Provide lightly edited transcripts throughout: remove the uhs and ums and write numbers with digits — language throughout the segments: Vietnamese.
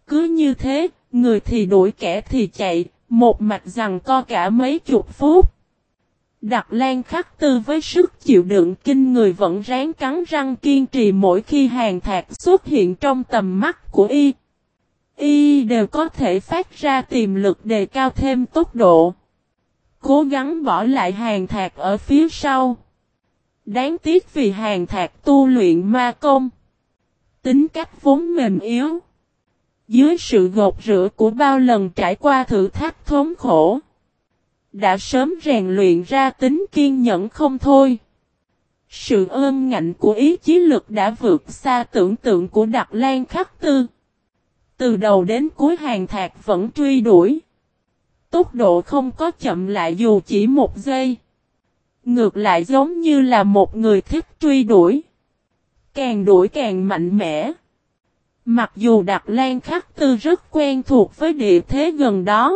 Cứ như thế, người thì đuổi kẻ thì chạy, một mạch giằng co cả mấy chục phút. Đặc Lan Khắc Tư với sức chịu đựng kinh người vẫn ráng cắn răng kiên trì mỗi khi Hàn Thạc xuất hiện trong tầm mắt của y. Y đều có thể phát ra tiềm lực đề cao thêm tốc độ. Cố gắng bỏ lại Hàn Thạc ở phía sau. Đáng tiếc vì Hàn Thạc tu luyện ma công. Tính cách vốn mềm yếu. Dưới sự gột rửa của bao lần trải qua thử thách thống khổ. Đã sớm rèn luyện ra tính kiên nhẫn không thôi. Sự ương ngạnh của ý chí lực đã vượt xa tưởng tượng của Đặc Lan Khắc Tư. Từ đầu đến cuối Hàn Thạc vẫn truy đuổi. Tốc độ không có chậm lại dù chỉ một giây. Ngược lại giống như là một người thích truy đuổi. Càng đuổi càng mạnh mẽ. Mặc dù Đặc Lan Khắc Tư rất quen thuộc với địa thế gần đó.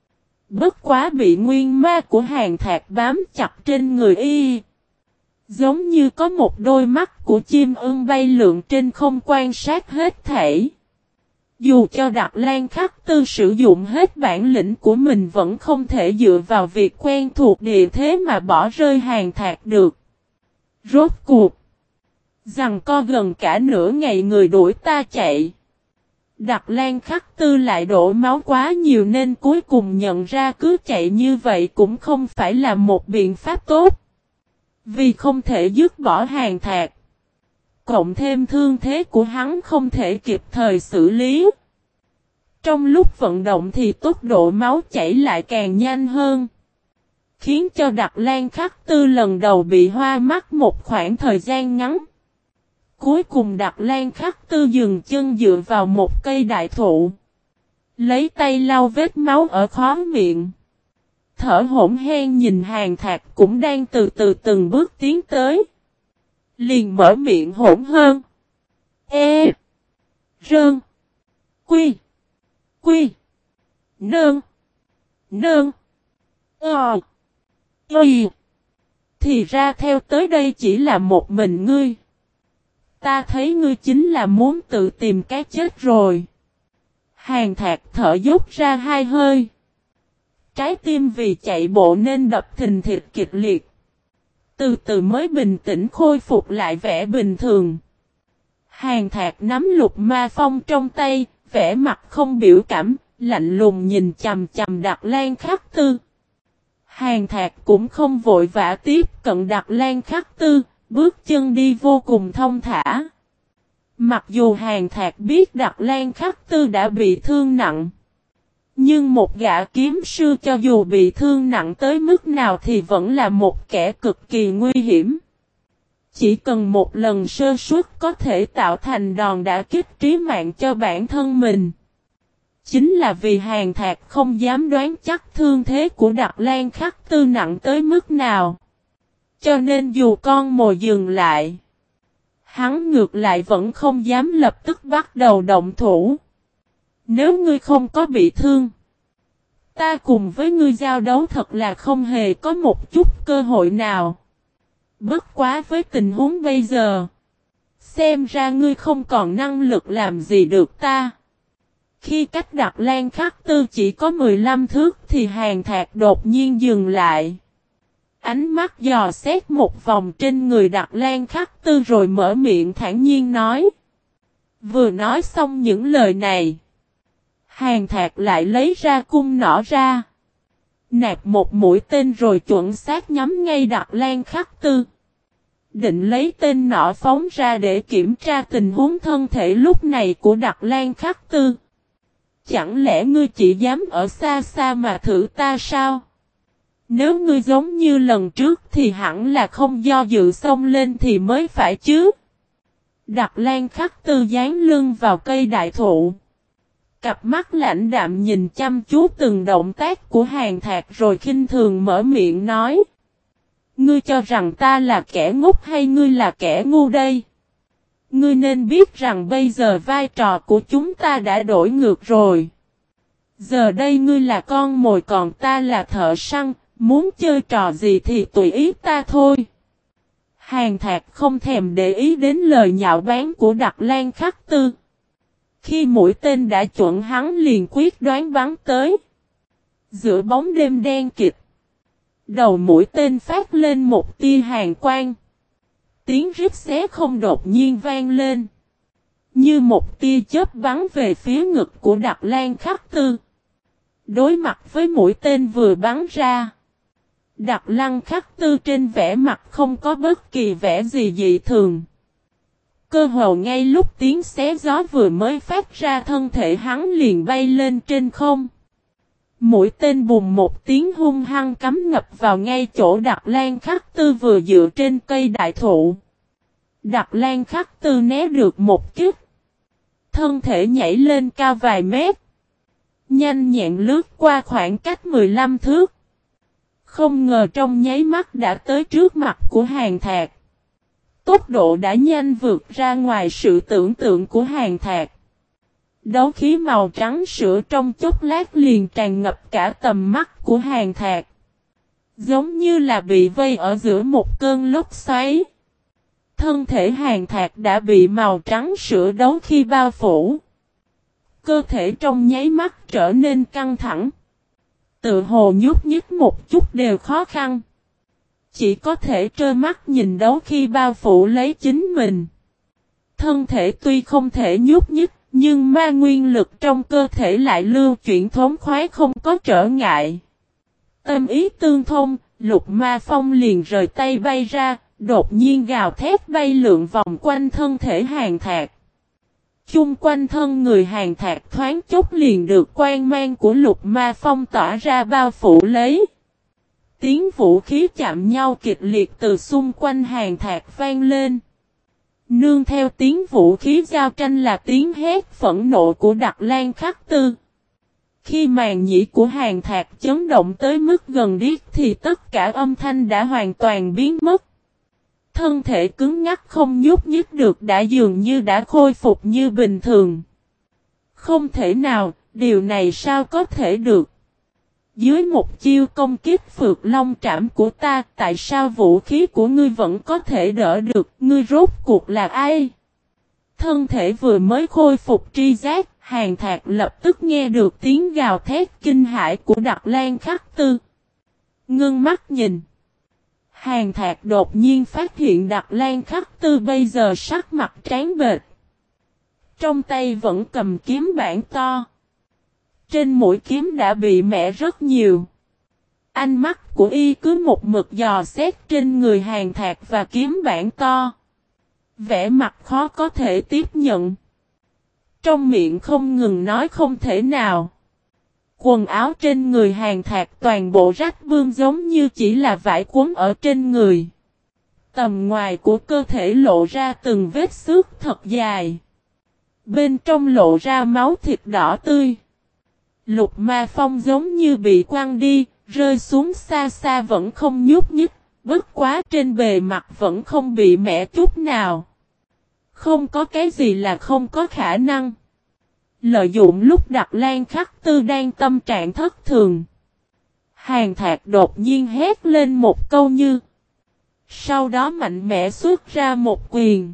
Bất quá bị nguyên ma của Hàn Thạc bám chặt trên người y. Giống như có một đôi mắt của chim ưng bay lượn trên không quan sát hết thảy. Dù cho Đặc Lan Khắc Tư sử dụng hết bản lĩnh của mình vẫn không thể dựa vào việc quen thuộc địa thế mà bỏ rơi Hàn Thạc được. Rốt cuộc. Giằng co gần cả nửa ngày người đuổi ta chạy. Đặc Lan Khắc Tư lại đổ máu quá nhiều nên cuối cùng nhận ra cứ chạy như vậy cũng không phải là một biện pháp tốt. Vì không thể dứt bỏ Hàn Thạc. Cộng thêm thương thế của hắn không thể kịp thời xử lý. Trong lúc vận động thì tốc độ máu chảy lại càng nhanh hơn. Khiến cho Đặc Lan Khắc Tư lần đầu bị hoa mắt một khoảng thời gian ngắn. Cuối cùng Đặc Lan Khắc Tư dừng chân dựa vào một cây đại thụ. Lấy tay lau vết máu ở khóe miệng. Thở hổn hển nhìn Hàn Thạc cũng đang từ từ từng bước tiến tới. Liền mở miệng hỗn hơn. E. Rơn. Quy. Quy. Nơn. Nơn. Ờ. Y. Thì ra theo tới đây chỉ là một mình ngươi. Ta thấy ngươi chính là muốn tự tìm cái chết rồi. Hàn Thạc thở dốc ra hai hơi. Trái tim vì chạy bộ nên đập thình thịch kịch liệt. Từ từ mới bình tĩnh khôi phục lại vẻ bình thường. Hàn Thạc nắm lục ma phong trong tay, vẻ mặt không biểu cảm, lạnh lùng nhìn chằm chằm Đặc Lan Khắc Tư. Hàn Thạc cũng không vội vã tiếp cận Đặc Lan Khắc Tư, bước chân đi vô cùng thông thả. Mặc dù Hàn Thạc biết Đặc Lan Khắc Tư đã bị thương nặng. Nhưng một gã kiếm sư cho dù bị thương nặng tới mức nào thì vẫn là một kẻ cực kỳ nguy hiểm. Chỉ cần một lần sơ suất có thể tạo thành đòn đả kích trí mạng cho bản thân mình. Chính là vì Hàn Thạc không dám đoán chắc thương thế của Đặc Lan Khắc Tư nặng tới mức nào. Cho nên dù con mồi dừng lại, hắn ngược lại vẫn không dám lập tức bắt đầu động thủ. Nếu ngươi không có bị thương, ta cùng với ngươi giao đấu thật là không hề có một chút cơ hội nào. Bất quá với tình huống bây giờ, xem ra ngươi không còn năng lực làm gì được ta. Khi cách Đặc Lan Khắc Tư chỉ có 15 thước thì Hàn Thạc đột nhiên dừng lại. Ánh mắt dò xét một vòng trên người Đặc Lan Khắc Tư rồi mở miệng thản nhiên nói. Vừa nói xong những lời này, Hàn Thạc lại lấy ra cung nỏ ra. Nạp một mũi tên rồi chuẩn xác nhắm ngay Đặc Lan Khắc Tư. Định lấy tên nỏ phóng ra để kiểm tra tình huống thân thể lúc này của Đặc Lan Khắc Tư. Chẳng lẽ ngươi chỉ dám ở xa xa mà thử ta sao? Nếu ngươi giống như lần trước thì hẳn là không do dự xông lên thì mới phải chứ. Đặc Lan Khắc Tư dán lưng vào cây đại thụ. Cặp mắt lãnh đạm nhìn chăm chú từng động tác của Hàn Thạc rồi khinh thường mở miệng nói. Ngươi cho rằng ta là kẻ ngốc hay ngươi là kẻ ngu đây? Ngươi nên biết rằng bây giờ vai trò của chúng ta đã đổi ngược rồi. Giờ đây ngươi là con mồi còn ta là thợ săn, muốn chơi trò gì thì tùy ý ta thôi. Hàn Thạc không thèm để ý đến lời nhạo báng của Đặc Lan Khắc Tư. Khi mũi tên đã chuẩn hắn liền quyết đoán bắn tới. Giữa bóng đêm đen kịt. Đầu mũi tên phát lên một tia hàn quang. Tiếng rít xé không đột nhiên vang lên. Như một tia chớp bắn về phía ngực của Đặc Lan Khắc Tư. Đối mặt với mũi tên vừa bắn ra. Đặc Lăng Khắc Tư trên vẻ mặt không có bất kỳ vẻ gì dị thường. Cơ hồ ngay lúc tiếng xé gió vừa mới phát ra thân thể hắn liền bay lên trên không. Mũi tên bùng một tiếng hung hăng cắm ngập vào ngay chỗ Đặc Lan Khắc Tư vừa dựa trên cây đại thụ. Đặc Lan Khắc Tư né được một kích. Thân thể nhảy lên cao vài mét. Nhanh nhẹn lướt qua khoảng cách 15 thước. Không ngờ trong nháy mắt đã tới trước mặt của Hàn Thạc. Tốc độ đã nhanh vượt ra ngoài sự tưởng tượng của Hàn Thạc. Đấu khí màu trắng sữa trong chốc lát liền tràn ngập cả tầm mắt của Hàn Thạc. Giống như là bị vây ở giữa một cơn lốc xoáy. Thân thể Hàn Thạc đã bị màu trắng sữa đấu khí bao phủ. Cơ thể trong nháy mắt trở nên căng thẳng. Tự hồ nhúc nhích một chút đều khó khăn. Chỉ có thể trơ mắt nhìn đấu khí bao phủ lấy chính mình. Thân thể tuy không thể nhúc nhích, nhưng ma nguyên lực trong cơ thể lại lưu chuyển thống khoái không có trở ngại. Tâm ý tương thông, Lục Ma Phong liền rời tay bay ra, đột nhiên gào thét bay lượn vòng quanh thân thể Hàn Thạc. Chung quanh thân người Hàn Thạc thoáng chốc liền được quang mang của Lục Ma Phong tỏa ra bao phủ lấy. Tiếng vũ khí chạm nhau kịch liệt từ xung quanh Hàn Thạc vang lên. Nương theo tiếng vũ khí giao tranh là tiếng hét phẫn nộ của Đặc Lan Khắc Tư. Khi màn nhĩ của Hàn Thạc chấn động tới mức gần điếc thì tất cả âm thanh đã hoàn toàn biến mất. Thân thể cứng ngắc không nhúc nhích được đã dường như đã khôi phục như bình thường. Không thể nào, điều này sao có thể được? Dưới một chiêu công kích Phược Long Trảm của ta, tại sao vũ khí của ngươi vẫn có thể đỡ được, ngươi rốt cuộc là ai? Thân thể vừa mới khôi phục tri giác, Hàn Thạc lập tức nghe được tiếng gào thét kinh hãi của Đặc Lan Khắc Tư. Ngưng mắt nhìn. Hàn Thạc đột nhiên phát hiện Đặc Lan Khắc Tư bây giờ sắc mặt trắng bệch. Trong tay vẫn cầm kiếm bản to. Trên mũi kiếm đã bị mẻ rất nhiều. Ánh mắt của y cứ một mực dò xét trên người Hàn Thạc và kiếm bản to. Vẻ mặt khó có thể tiếp nhận. Trong miệng không ngừng nói không thể nào. Quần áo trên người Hàn Thạc toàn bộ rách bươm giống như chỉ là vải cuốn ở trên người. Tầm ngoài của cơ thể lộ ra từng vết xước thật dài. Bên trong lộ ra máu thịt đỏ tươi. Lục Ma Phong giống như bị quăng đi, rơi xuống xa xa vẫn không nhúc nhích, bất quá trên bề mặt vẫn không bị mẻ chút nào. Không có cái gì là không có khả năng. Lợi dụng lúc Đặc Lan Khắc Tư đang tâm trạng thất thường. Hàn Thạc đột nhiên hét lên một câu như. Sau đó mạnh mẽ xuất ra một quyền.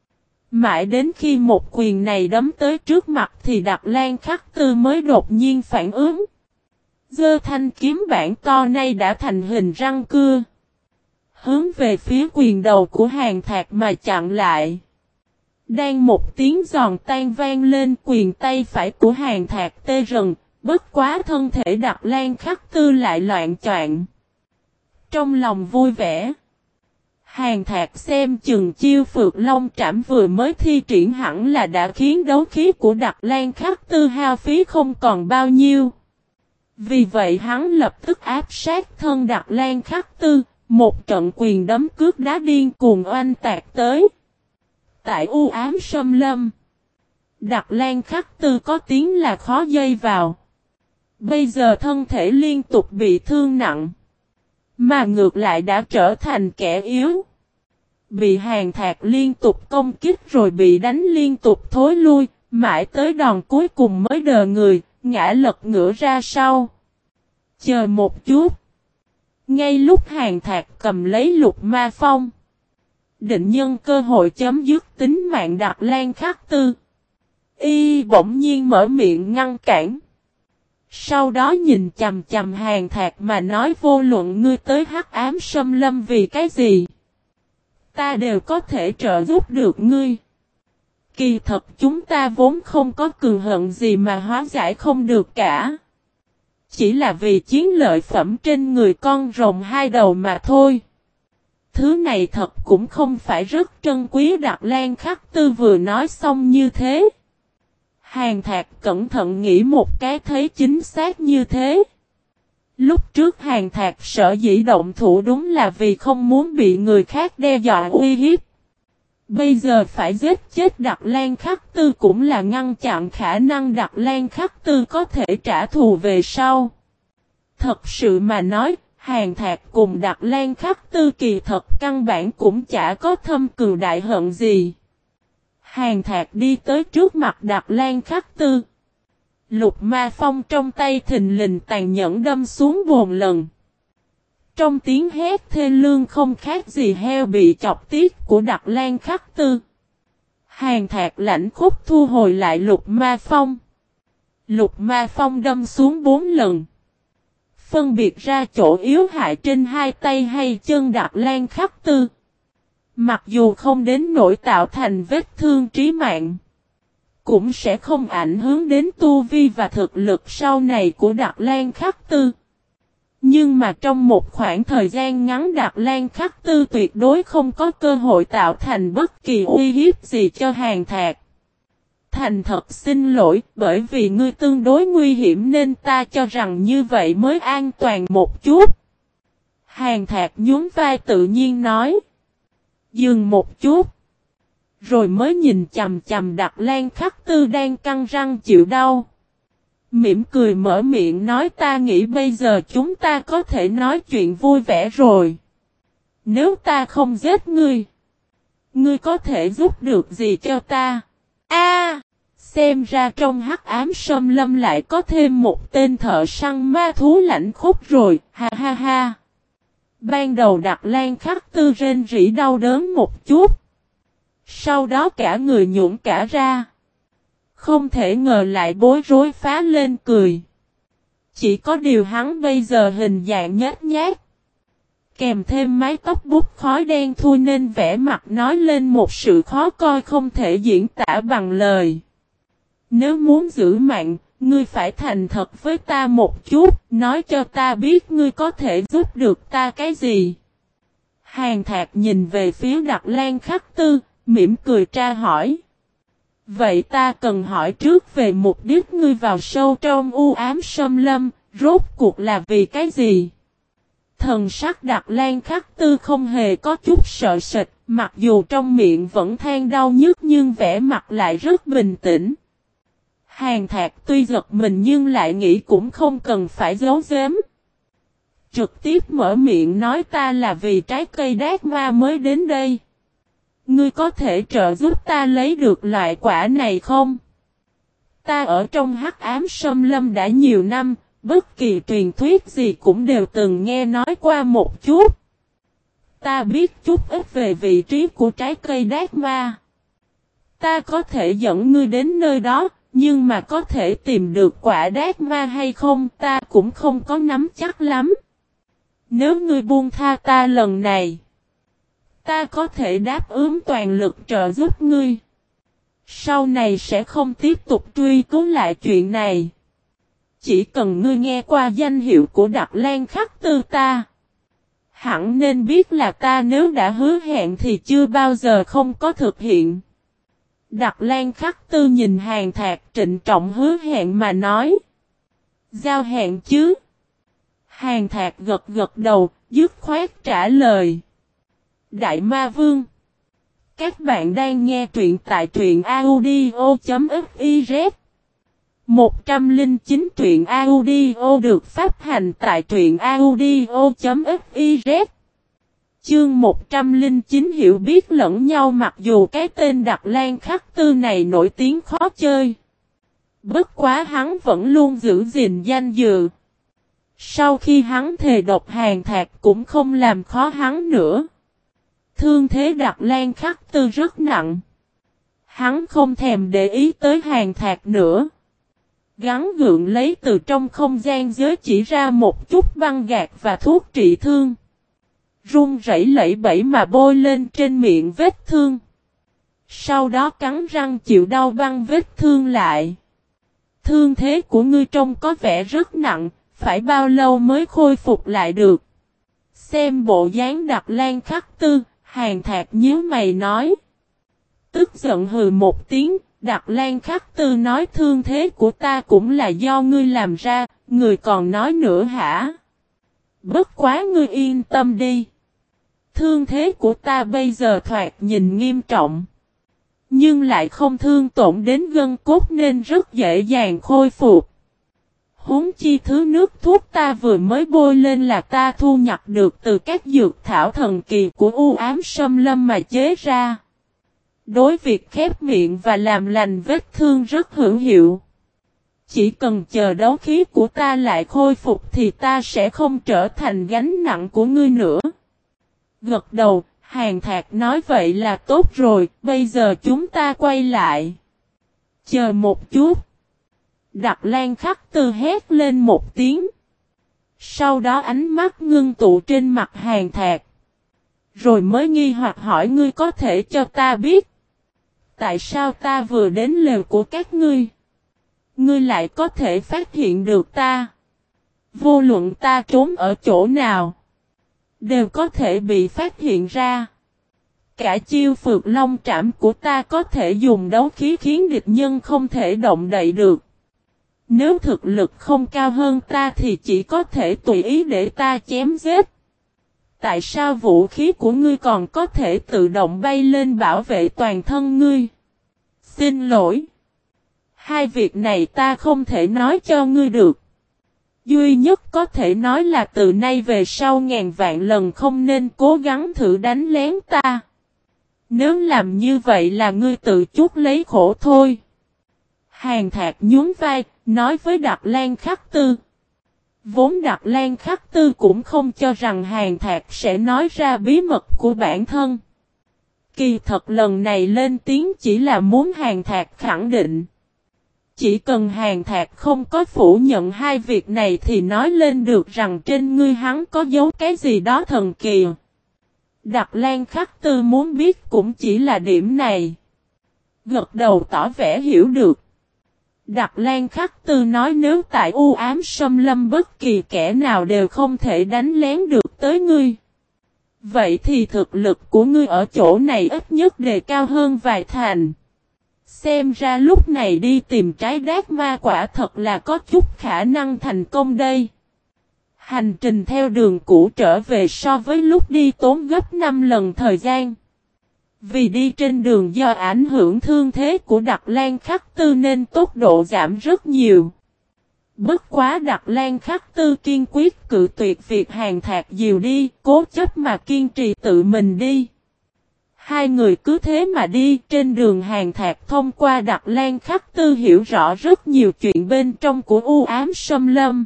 Mãi đến khi một quyền này đấm tới trước mặt thì Đặc Lan Khắc Tư mới đột nhiên phản ứng. Giơ thanh kiếm bản to nay đã thành hình răng cưa. Hướng về phía quyền đầu của Hàn Thạc mà chặn lại. Đang một tiếng giòn tan vang lên quyền tay phải của Hàn Thạc tê rần, bất quá thân thể Đặc Lan Khắc Tư lại loạn choạng. Trong lòng vui vẻ. Hàn Thạc xem chừng chiêu Phược Long Trảm vừa mới thi triển hẳn là đã khiến đấu khí của Đặc Lan Khắc Tư hao phí không còn bao nhiêu. Vì vậy hắn lập tức áp sát thân Đặc Lan Khắc Tư, một trận quyền đấm cước đá điên cuồng oanh tạc tới. Tại u ám sâm lâm, Đặc Lan Khắc Tư có tiếng là khó dây vào. Bây giờ thân thể liên tục bị thương nặng, mà ngược lại đã trở thành kẻ yếu. Bị Hàn Thạc liên tục công kích rồi bị đánh liên tục thối lui, mãi tới đòn cuối cùng mới đờ người, ngã lật ngửa ra sau. Chờ một chút. Ngay lúc Hàn Thạc cầm lấy Lục Ma Phong, định nhân cơ hội chấm dứt tính mạng Đặc Lan Khắc Tư. Y bỗng nhiên mở miệng ngăn cản. Sau đó nhìn chằm chằm Hàn Thạc mà nói vô luận ngươi tới Hắc Ám Xâm Lâm vì cái gì. Ta đều có thể trợ giúp được ngươi. Kỳ thật chúng ta vốn không có cừu hận gì mà hóa giải không được cả. Chỉ là vì chiến lợi phẩm trên người con rồng hai đầu mà thôi. Thứ này thật cũng không phải rất trân quý. Đặc Lan Khắc Tư vừa nói xong như thế. Hàn Thạc cẩn thận nghĩ một cái thấy chính xác như thế. Lúc trước Hàn Thạc sợ dĩ động thủ đúng là vì không muốn bị người khác đe dọa uy hiếp. Bây giờ phải giết chết Đặc Lan Khắc Tư cũng là ngăn chặn khả năng Đặc Lan Khắc Tư có thể trả thù về sau. Thật sự mà nói, Hàn Thạc cùng Đặc Lan Khắc Tư kỳ thật căn bản cũng chả có thâm cừu đại hận gì. Hàn Thạc đi tới trước mặt Đặc Lan Khắc Tư. Lục Ma Phong trong tay thình lình tàn nhẫn đâm xuống bồn lần. Trong tiếng hét thê lương không khác gì heo bị chọc tiết của Đặc Lan Khắc Tư. Hàn Thạc lãnh khúc thu hồi lại Lục Ma Phong. Lục Ma Phong đâm xuống 4 lần. Phân biệt ra chỗ yếu hại trên hai tay hay chân Đặc Lan Khắc Tư. Mặc dù không đến nỗi tạo thành vết thương trí mạng, cũng sẽ không ảnh hưởng đến tu vi và thực lực sau này của Đặc Lan Khắc Tư. Nhưng mà trong một khoảng thời gian ngắn Đặc Lan Khắc Tư tuyệt đối không có cơ hội tạo thành bất kỳ uy hiếp gì cho Hàn Thạc. Thành thật xin lỗi, bởi vì ngươi tương đối nguy hiểm nên ta cho rằng như vậy mới an toàn một chút. Hàn Thạc nhún vai tự nhiên nói. Dừng một chút. Rồi mới nhìn chằm chằm Đặc Lan Khắc Tư đang căng răng chịu đau. Mỉm cười mở miệng nói ta nghĩ bây giờ chúng ta có thể nói chuyện vui vẻ rồi. Nếu ta không giết ngươi, ngươi có thể giúp được gì cho ta? Xem ra trong Hắc Ám Xâm Lâm lại có thêm một tên thợ săn ma thú lãnh khốc rồi, ha ha ha. Ban đầu Đặc Lan Khắc Tư rên rỉ đau đớn một chút. Sau đó cả người nhũn cả ra. Không thể ngờ lại bối rối phá lên cười. Chỉ có điều hắn bây giờ hình dạng nhếch nhác. Kèm thêm mái tóc bút khói đen thui nên vẻ mặt nói lên một sự khó coi không thể diễn tả bằng lời. Nếu muốn giữ mạng, ngươi phải thành thật với ta một chút, nói cho ta biết ngươi có thể giúp được ta cái gì. Hàn Thạc nhìn về phía Đặc Lan Khắc Tư, mỉm cười tra hỏi. Vậy ta cần hỏi trước về mục đích ngươi vào sâu trong u ám xâm lâm, rốt cuộc là vì cái gì? Thần sắc Đặc Lan Khắc Tư không hề có chút sợ sệt, mặc dù trong miệng vẫn than đau nhức nhưng vẻ mặt lại rất bình tĩnh. Hàn Thạc tuy giật mình nhưng lại nghĩ cũng không cần phải giấu giếm. Trực tiếp mở miệng nói ta là vì trái cây đát ma mới đến đây. Ngươi có thể trợ giúp ta lấy được loại quả này không? Ta ở trong Hắc Ám Xâm Lâm đã nhiều năm, bất kỳ truyền thuyết gì cũng đều từng nghe nói qua một chút. Ta biết chút ít về vị trí của trái cây đát ma. Ta có thể dẫn ngươi đến nơi đó, nhưng mà có thể tìm được quả đát ma hay không ta cũng không có nắm chắc lắm. Nếu ngươi buông tha ta lần này, ta có thể đáp ứng toàn lực trợ giúp ngươi. Sau này sẽ không tiếp tục truy cứu lại chuyện này. Chỉ cần ngươi nghe qua danh hiệu của Đặc Lan Khắc Tư ta, hẳn nên biết là ta nếu đã hứa hẹn thì chưa bao giờ không có thực hiện. Đặc Lan Khắc Tư nhìn Hàn Thạc trịnh trọng hứa hẹn mà nói. Giao hẹn chứ? Hàn Thạc gật gật đầu, dứt khoát trả lời. Đại Ma Vương. Các bạn đang nghe truyện tại truyện audio.fiz. 109 truyện audio được phát hành tại truyện audio.fiz. Chương 109 hiểu biết lẫn nhau mặc dù cái tên Đặc Lan Khắc Tư này nổi tiếng khó chơi. Bất quá hắn vẫn luôn giữ gìn danh dự. Sau khi hắn thề độc Hàn Thạc cũng không làm khó hắn nữa. Thương thế Đặc Lan Khắc Tư rất nặng. Hắn không thèm để ý tới Hàn Thạc nữa. Gắng gượng lấy từ trong không gian giới chỉ ra một chút băng gạc và thuốc trị thương. Run rẩy lẩy bẩy mà bôi lên trên miệng vết thương. Sau đó cắn răng chịu đau băng vết thương lại. Thương thế của ngươi trông có vẻ rất nặng, phải bao lâu mới khôi phục lại được. Xem bộ dáng Đặc Lan Khắc Tư, Hàn Thạc nhíu mày nói. Tức giận hừ một tiếng, Đặc Lan Khắc Tư nói thương thế của ta cũng là do ngươi làm ra, ngươi còn nói nữa hả? Bất quá ngươi yên tâm đi. Thương thế của ta bây giờ thoạt nhìn nghiêm trọng. Nhưng lại không thương tổn đến gân cốt nên rất dễ dàng khôi phục. Huống chi thứ nước thuốc ta vừa mới bôi lên là ta thu nhặt được từ các dược thảo thần kỳ của u ám xâm lâm mà chế ra. Đối việc khép miệng và làm lành vết thương rất hữu hiệu. Chỉ cần chờ đấu khí của ta lại khôi phục thì ta sẽ không trở thành gánh nặng của ngươi nữa. Gật đầu, Hàn Thạc nói vậy là tốt rồi, bây giờ chúng ta quay lại. Chờ một chút. Đặc Lan Khắc Tư hét lên một tiếng. Sau đó ánh mắt ngưng tụ trên mặt Hàn Thạc. Rồi mới nghi hoặc hỏi ngươi có thể cho ta biết. Tại sao ta vừa đến lều của các ngươi? Ngươi lại có thể phát hiện được ta. Vô luận ta trốn ở chỗ nào. Đều có thể bị phát hiện ra. Cả chiêu Phược Long Trảm của ta có thể dùng đấu khí khiến địch nhân không thể động đậy được. Nếu thực lực không cao hơn ta thì chỉ có thể tùy ý để ta chém giết. Tại sao vũ khí của ngươi còn có thể tự động bay lên bảo vệ toàn thân ngươi? Xin lỗi. Hai việc này ta không thể nói cho ngươi được. Duy nhất có thể nói là từ nay về sau ngàn vạn lần không nên cố gắng thử đánh lén ta. Nếu làm như vậy là ngươi tự chuốc lấy khổ thôi. Hàn Thạc nhún vai, nói với Đặc Lan Khắc Tư. Vốn Đặc Lan Khắc Tư cũng không cho rằng Hàn Thạc sẽ nói ra bí mật của bản thân. Kỳ thật lần này lên tiếng chỉ là muốn Hàn Thạc khẳng định. Chỉ cần Hàn Thạc không có phủ nhận hai việc này thì nói lên được rằng trên ngươi hắn có giấu cái gì đó thần kỳ. Đặc Lan Khắc Tư muốn biết cũng chỉ là điểm này. Gật đầu tỏ vẻ hiểu được. Đặc Lan Khắc Tư nói nếu tại u ám xâm lâm bất kỳ kẻ nào đều không thể đánh lén được tới ngươi. Vậy thì thực lực của ngươi ở chỗ này ít nhất đề cao hơn vài thành. Xem ra lúc này đi tìm trái đát ma quả thật là có chút khả năng thành công đây. Hành trình theo đường cũ trở về so với lúc đi tốn gấp 5 lần thời gian. Vì đi trên đường do ảnh hưởng thương thế của Đặc Lan Khắc Tư nên tốc độ giảm rất nhiều. Bất quá Đặc Lan Khắc Tư kiên quyết cự tuyệt việc Hàn Thạc dìu đi, cố chấp mà kiên trì tự mình đi. Hai người cứ thế mà đi, trên đường Hàn Thạc thông qua Đặc Lan Khắc Tư hiểu rõ rất nhiều chuyện bên trong của u ám xâm lâm.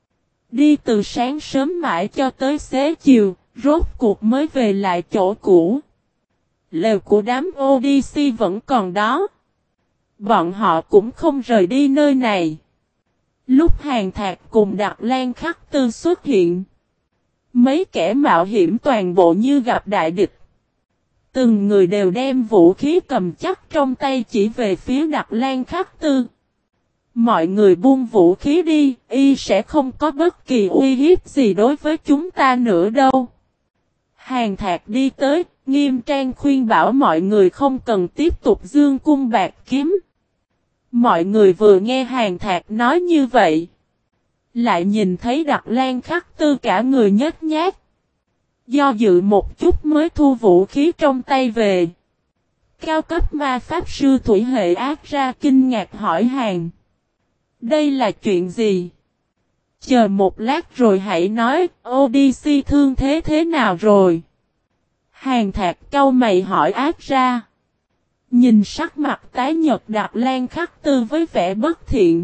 Đi từ sáng sớm mãi cho tới xế chiều, rốt cuộc mới về lại chỗ cũ. Lều của đám Odyssey vẫn còn đó. Bọn họ cũng không rời đi nơi này. Lúc Hàn Thạc cùng Đặc Lan Khắc Tư xuất hiện, mấy kẻ mạo hiểm toàn bộ như gặp đại địch. Từng người đều đem vũ khí cầm chắc trong tay chỉ về phía Đặc Lan Khắc Tư. Mọi người buông vũ khí đi, y sẽ không có bất kỳ uy hiếp gì đối với chúng ta nữa đâu. Hàn Thạc đi tới, nghiêm trang khuyên bảo mọi người không cần tiếp tục dương cung bạc kiếm. Mọi người vừa nghe Hàn Thạc nói như vậy, lại nhìn thấy Đặc Lan Khắc Tư cả người nhếch nhác. Do dự một chút mới thu vũ khí trong tay về. Cao cấp ma pháp sư Thủy Hệ Ác ra kinh ngạc hỏi Hàn. Đây là chuyện gì? Chờ một lát rồi hãy nói, Odyssey thương thế nào rồi? Hàn Thạc cau mày hỏi Ác ra. Nhìn sắc mặt tái nhợt Đặc Lan Khắc Tư với vẻ bất thiện.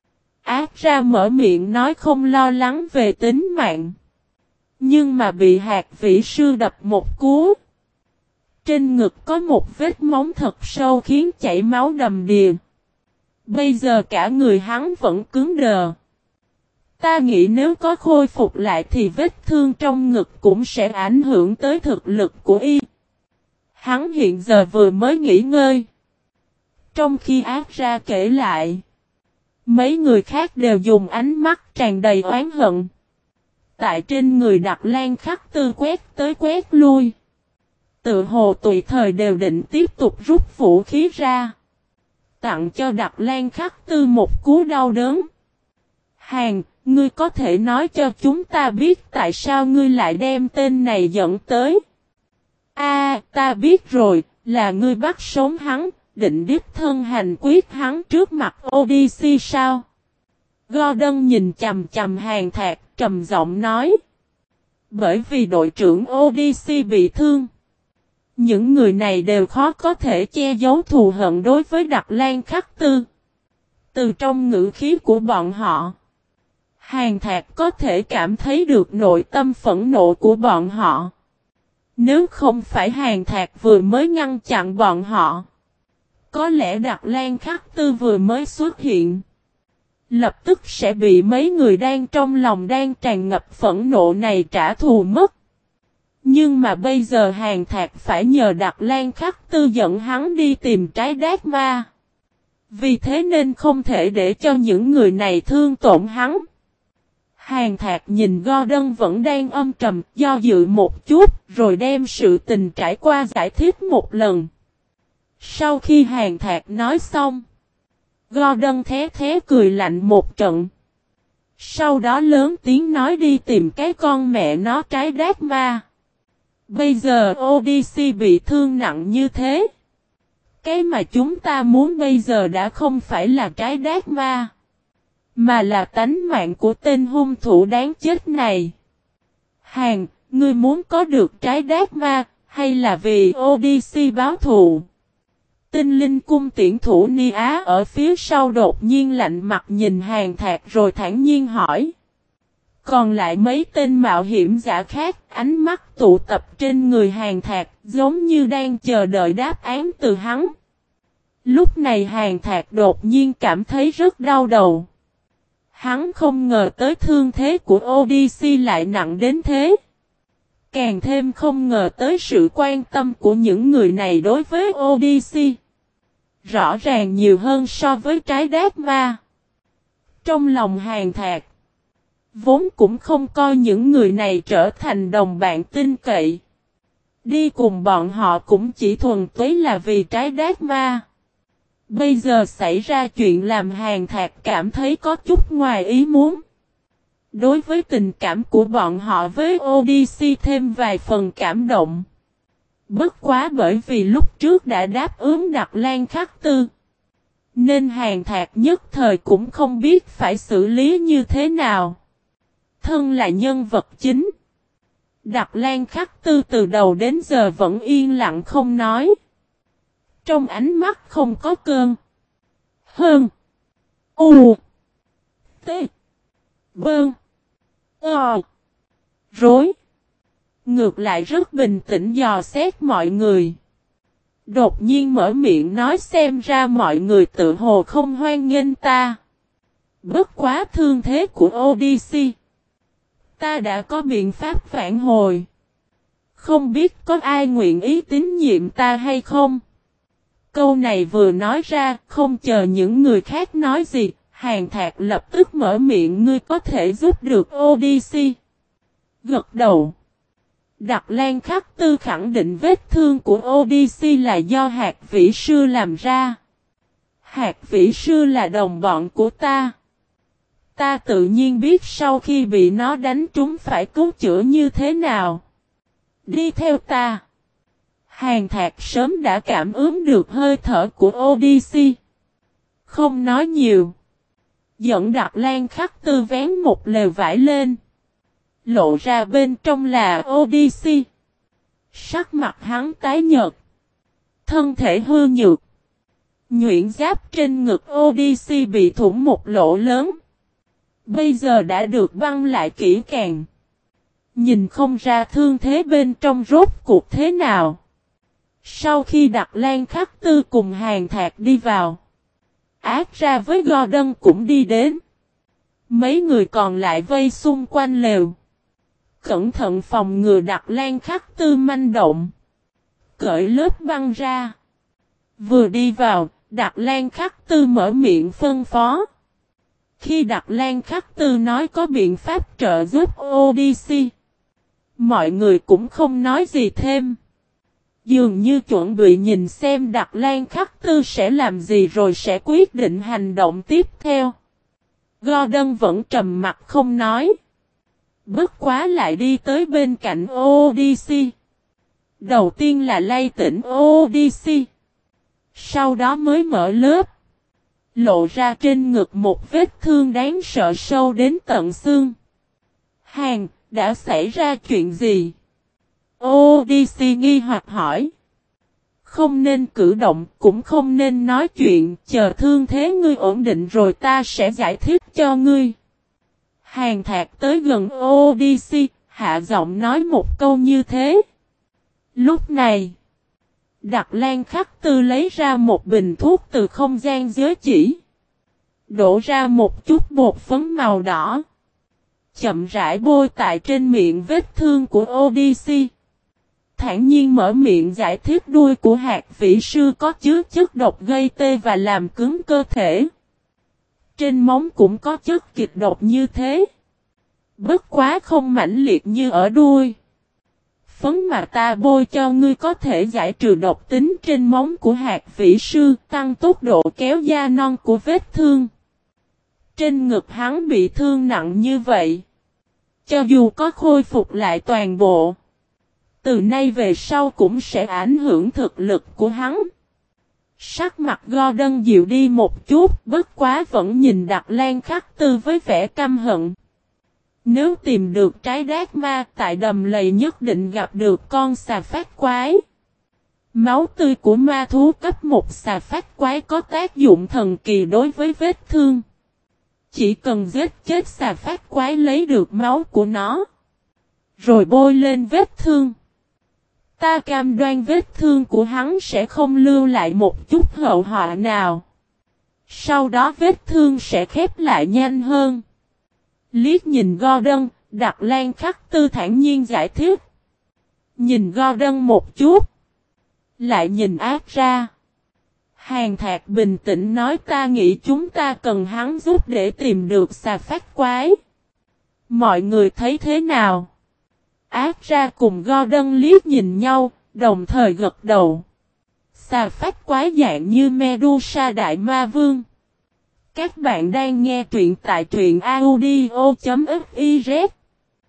Ác ra mở miệng nói không lo lắng về tính mạng. Nhưng mà bị hạt vĩ sư đập một cú. Trên ngực có một vết móng thật sâu khiến chảy máu đầm đìa. Bây giờ cả người hắn vẫn cứng đờ. Ta nghĩ nếu có khôi phục lại thì vết thương trong ngực cũng sẽ ảnh hưởng tới thực lực của y. Hắn hiện giờ vừa mới nghỉ ngơi. Trong khi Ác Ra kể lại, mấy người khác đều dùng ánh mắt tràn đầy oán hận. Tại trên người Đặc Lan Khắc Tư quét tới quét lui. Tự hồ tùy thời đều định tiếp tục rút vũ khí ra. Tặng cho Đặc Lan Khắc Tư một cú đau đớn. Hàn, ngươi có thể nói cho chúng ta biết tại sao ngươi lại đem tên này dẫn tới. Ta biết rồi, là ngươi bắt sống hắn, định đích thân hành quyết hắn trước mặt Odyssey sao? Gordon nhìn chầm chầm Hàn Thạc, trầm giọng nói. Bởi vì đội trưởng Odyssey bị thương. Những người này đều khó có thể che giấu thù hận đối với Đặc Lan Khắc Tư. Từ trong ngữ khí của bọn họ, Hàn Thạc có thể cảm thấy được nội tâm phẫn nộ của bọn họ. Nếu không phải Hàn Thạc vừa mới ngăn chặn bọn họ, có lẽ Đặc Lan Khắc Tư vừa mới xuất hiện, lập tức sẽ bị mấy người đang trong lòng đang tràn ngập phẫn nộ này trả thù mất. Nhưng mà bây giờ Hàn Thạc phải nhờ Đặc Lan Khắc Tư dẫn hắn đi tìm trái đát ma. Vì thế nên không thể để cho những người này thương tổn hắn. Hàn Thạc nhìn Gordon vẫn đang âm trầm, do dự một chút, rồi đem sự tình trải qua giải thích một lần. Sau khi Hàn Thạc nói xong, Gordon thé cười lạnh một trận. Sau đó lớn tiếng nói đi tìm cái con mẹ nó trái đát ma. Bây giờ Odyssey bị thương nặng như thế. Cái mà chúng ta muốn bây giờ đã không phải là trái đát ma, mà là tánh mạng của tên hung thủ đáng chết này. Hàn, ngươi muốn có được trái đát ma, hay là vì Odyssey báo thù? Tinh linh cung tiễn thủ Ni Á ở phía sau đột nhiên lạnh mặt nhìn Hàn Thạc rồi thản nhiên hỏi. Còn lại mấy tên mạo hiểm giả khác, ánh mắt tụ tập trên người Hàn Thạc, giống như đang chờ đợi đáp án từ hắn. Lúc này Hàn Thạc đột nhiên cảm thấy rất đau đầu. Hắn không ngờ tới thương thế của Odyssey lại nặng đến thế. Càng thêm không ngờ tới sự quan tâm của những người này đối với Odyssey. Rõ ràng nhiều hơn so với trái đát ma. Trong lòng Hàn Thạc, vốn cũng không coi những người này trở thành đồng bạn tin cậy. Đi cùng bọn họ cũng chỉ thuần túy là vì trái đát ma. Bây giờ xảy ra chuyện làm Hàn Thạc cảm thấy có chút ngoài ý muốn. Đối với tình cảm của bọn họ với Odyssey thêm vài phần cảm động. Bất quá bởi vì lúc trước đã đáp ứng Đặc Lan Khắc Tư, nên Hàn Thạc nhất thời cũng không biết phải xử lý như thế nào. Thân là nhân vật chính, Đặc Lan Khắc Tư từ đầu đến giờ vẫn yên lặng không nói. Trong ánh mắt không có cơn, hơn, u, t, bơn, rối. Ngược lại rất bình tĩnh dò xét mọi người. Đột nhiên mở miệng nói xem ra mọi người tự hồ không hoan nghênh ta. Bất quá thương thế của Odyssey, ta đã có biện pháp phản hồi. Không biết có ai nguyện ý tín nhiệm ta hay không? Câu này vừa nói ra, không chờ những người khác nói gì, Hàn Thạc lập tức mở miệng, ngươi có thể giúp được Odyssey. Gật đầu. Đặc Lan Khắc Tư khẳng định vết thương của Odyssey là do Hạt Vĩ Sư làm ra. Hạt Vĩ Sư là đồng bọn của ta. Ta tự nhiên biết sau khi bị nó đánh trúng phải cứu chữa như thế nào. Đi theo ta. Hàn Thạc sớm đã cảm ứng được hơi thở của Odyssey. Không nói nhiều. Dẫn Đặc Lan Khắc Tư vén một lều vải lên. Lộ ra bên trong là Odyssey. Sắc mặt hắn tái nhợt. Thân thể hư nhược. Nhuyễn giáp trên ngực Odyssey bị thủng một lỗ lớn. Bây giờ đã được băng lại kỹ càng. Nhìn không ra thương thế bên trong rốt cuộc thế nào. Sau khi Đặt Lan Khắc Tư cùng Hàn Thạc đi vào, Ác Ra với Gordon cũng đi đến. Mấy người còn lại vây xung quanh lều. Cẩn thận phòng ngừa Đặt Lan Khắc Tư manh động. Cởi lớp băng ra. Vừa đi vào, Đặt Lan Khắc Tư mở miệng phân phó. Khi Đặt Lan Khắc Tư nói có biện pháp trợ giúp Odyssey, mọi người cũng không nói gì thêm. Dường như chuẩn bị nhìn xem Đặt Lan Khắc Tư sẽ làm gì rồi sẽ quyết định hành động tiếp theo. Gordon vẫn trầm mặt không nói. Bất quá lại đi tới bên cạnh Odyssey. Đầu tiên là lay tỉnh Odyssey. Sau đó mới mở lớp. Lộ ra trên ngực một vết thương đáng sợ sâu đến tận xương. Hàn, đã xảy ra chuyện gì? Odyssey nghi hoặc hỏi. Không nên cử động, cũng không nên nói chuyện, chờ thương thế ngươi ổn định rồi ta sẽ giải thích cho ngươi. Hàn Thạc tới gần Odyssey, hạ giọng nói một câu như thế. Lúc này, Đặt Lan Khắc Tư lấy ra một bình thuốc từ không gian giới chỉ. Đổ ra một chút bột phấn màu đỏ. Chậm rãi bôi tại trên miệng vết thương của Odyssey. Thản nhiên mở miệng giải thích đuôi của hạt vĩ sư có chứa chất độc gây tê và làm cứng cơ thể. Trên móng cũng có chất kịch độc như thế. Bất quá không mãnh liệt như ở đuôi. Phấn mà ta bôi cho ngươi có thể giải trừ độc tính trên móng của hạt vĩ sư, tăng tốc độ kéo da non của vết thương. Trên ngực hắn bị thương nặng như vậy. Cho dù có khôi phục lại toàn bộ, từ nay về sau cũng sẽ ảnh hưởng thực lực của hắn. Sắc mặt Gordon dịu đi một chút, bất quá vẫn nhìn Đặt Lan Khắc Tư với vẻ căm hận. Nếu tìm được trái đát ma tại đầm lầy nhất định gặp được con xà phát quái. Máu tươi của ma thú cấp một xà phát quái có tác dụng thần kỳ đối với vết thương. Chỉ cần giết chết xà phát quái lấy được máu của nó, rồi bôi lên vết thương. Ta cam đoan vết thương của hắn sẽ không lưu lại một chút hậu họa nào. Sau đó vết thương sẽ khép lại nhanh hơn. Liếc nhìn Gordon, Đặt Lan Khắc Tư thản nhiên giải thích. Nhìn Gordon một chút. Lại nhìn Ác Ra. Hàn Thạc bình tĩnh nói ta nghĩ chúng ta cần hắn giúp để tìm được xà phát quái. Mọi người thấy thế nào? Ác Ra cùng Gordon liếc nhìn nhau, đồng thời gật đầu. Xà phát quái dạng như Medusa Đại Ma Vương. Các bạn đang nghe truyện tại truyện audio.fiz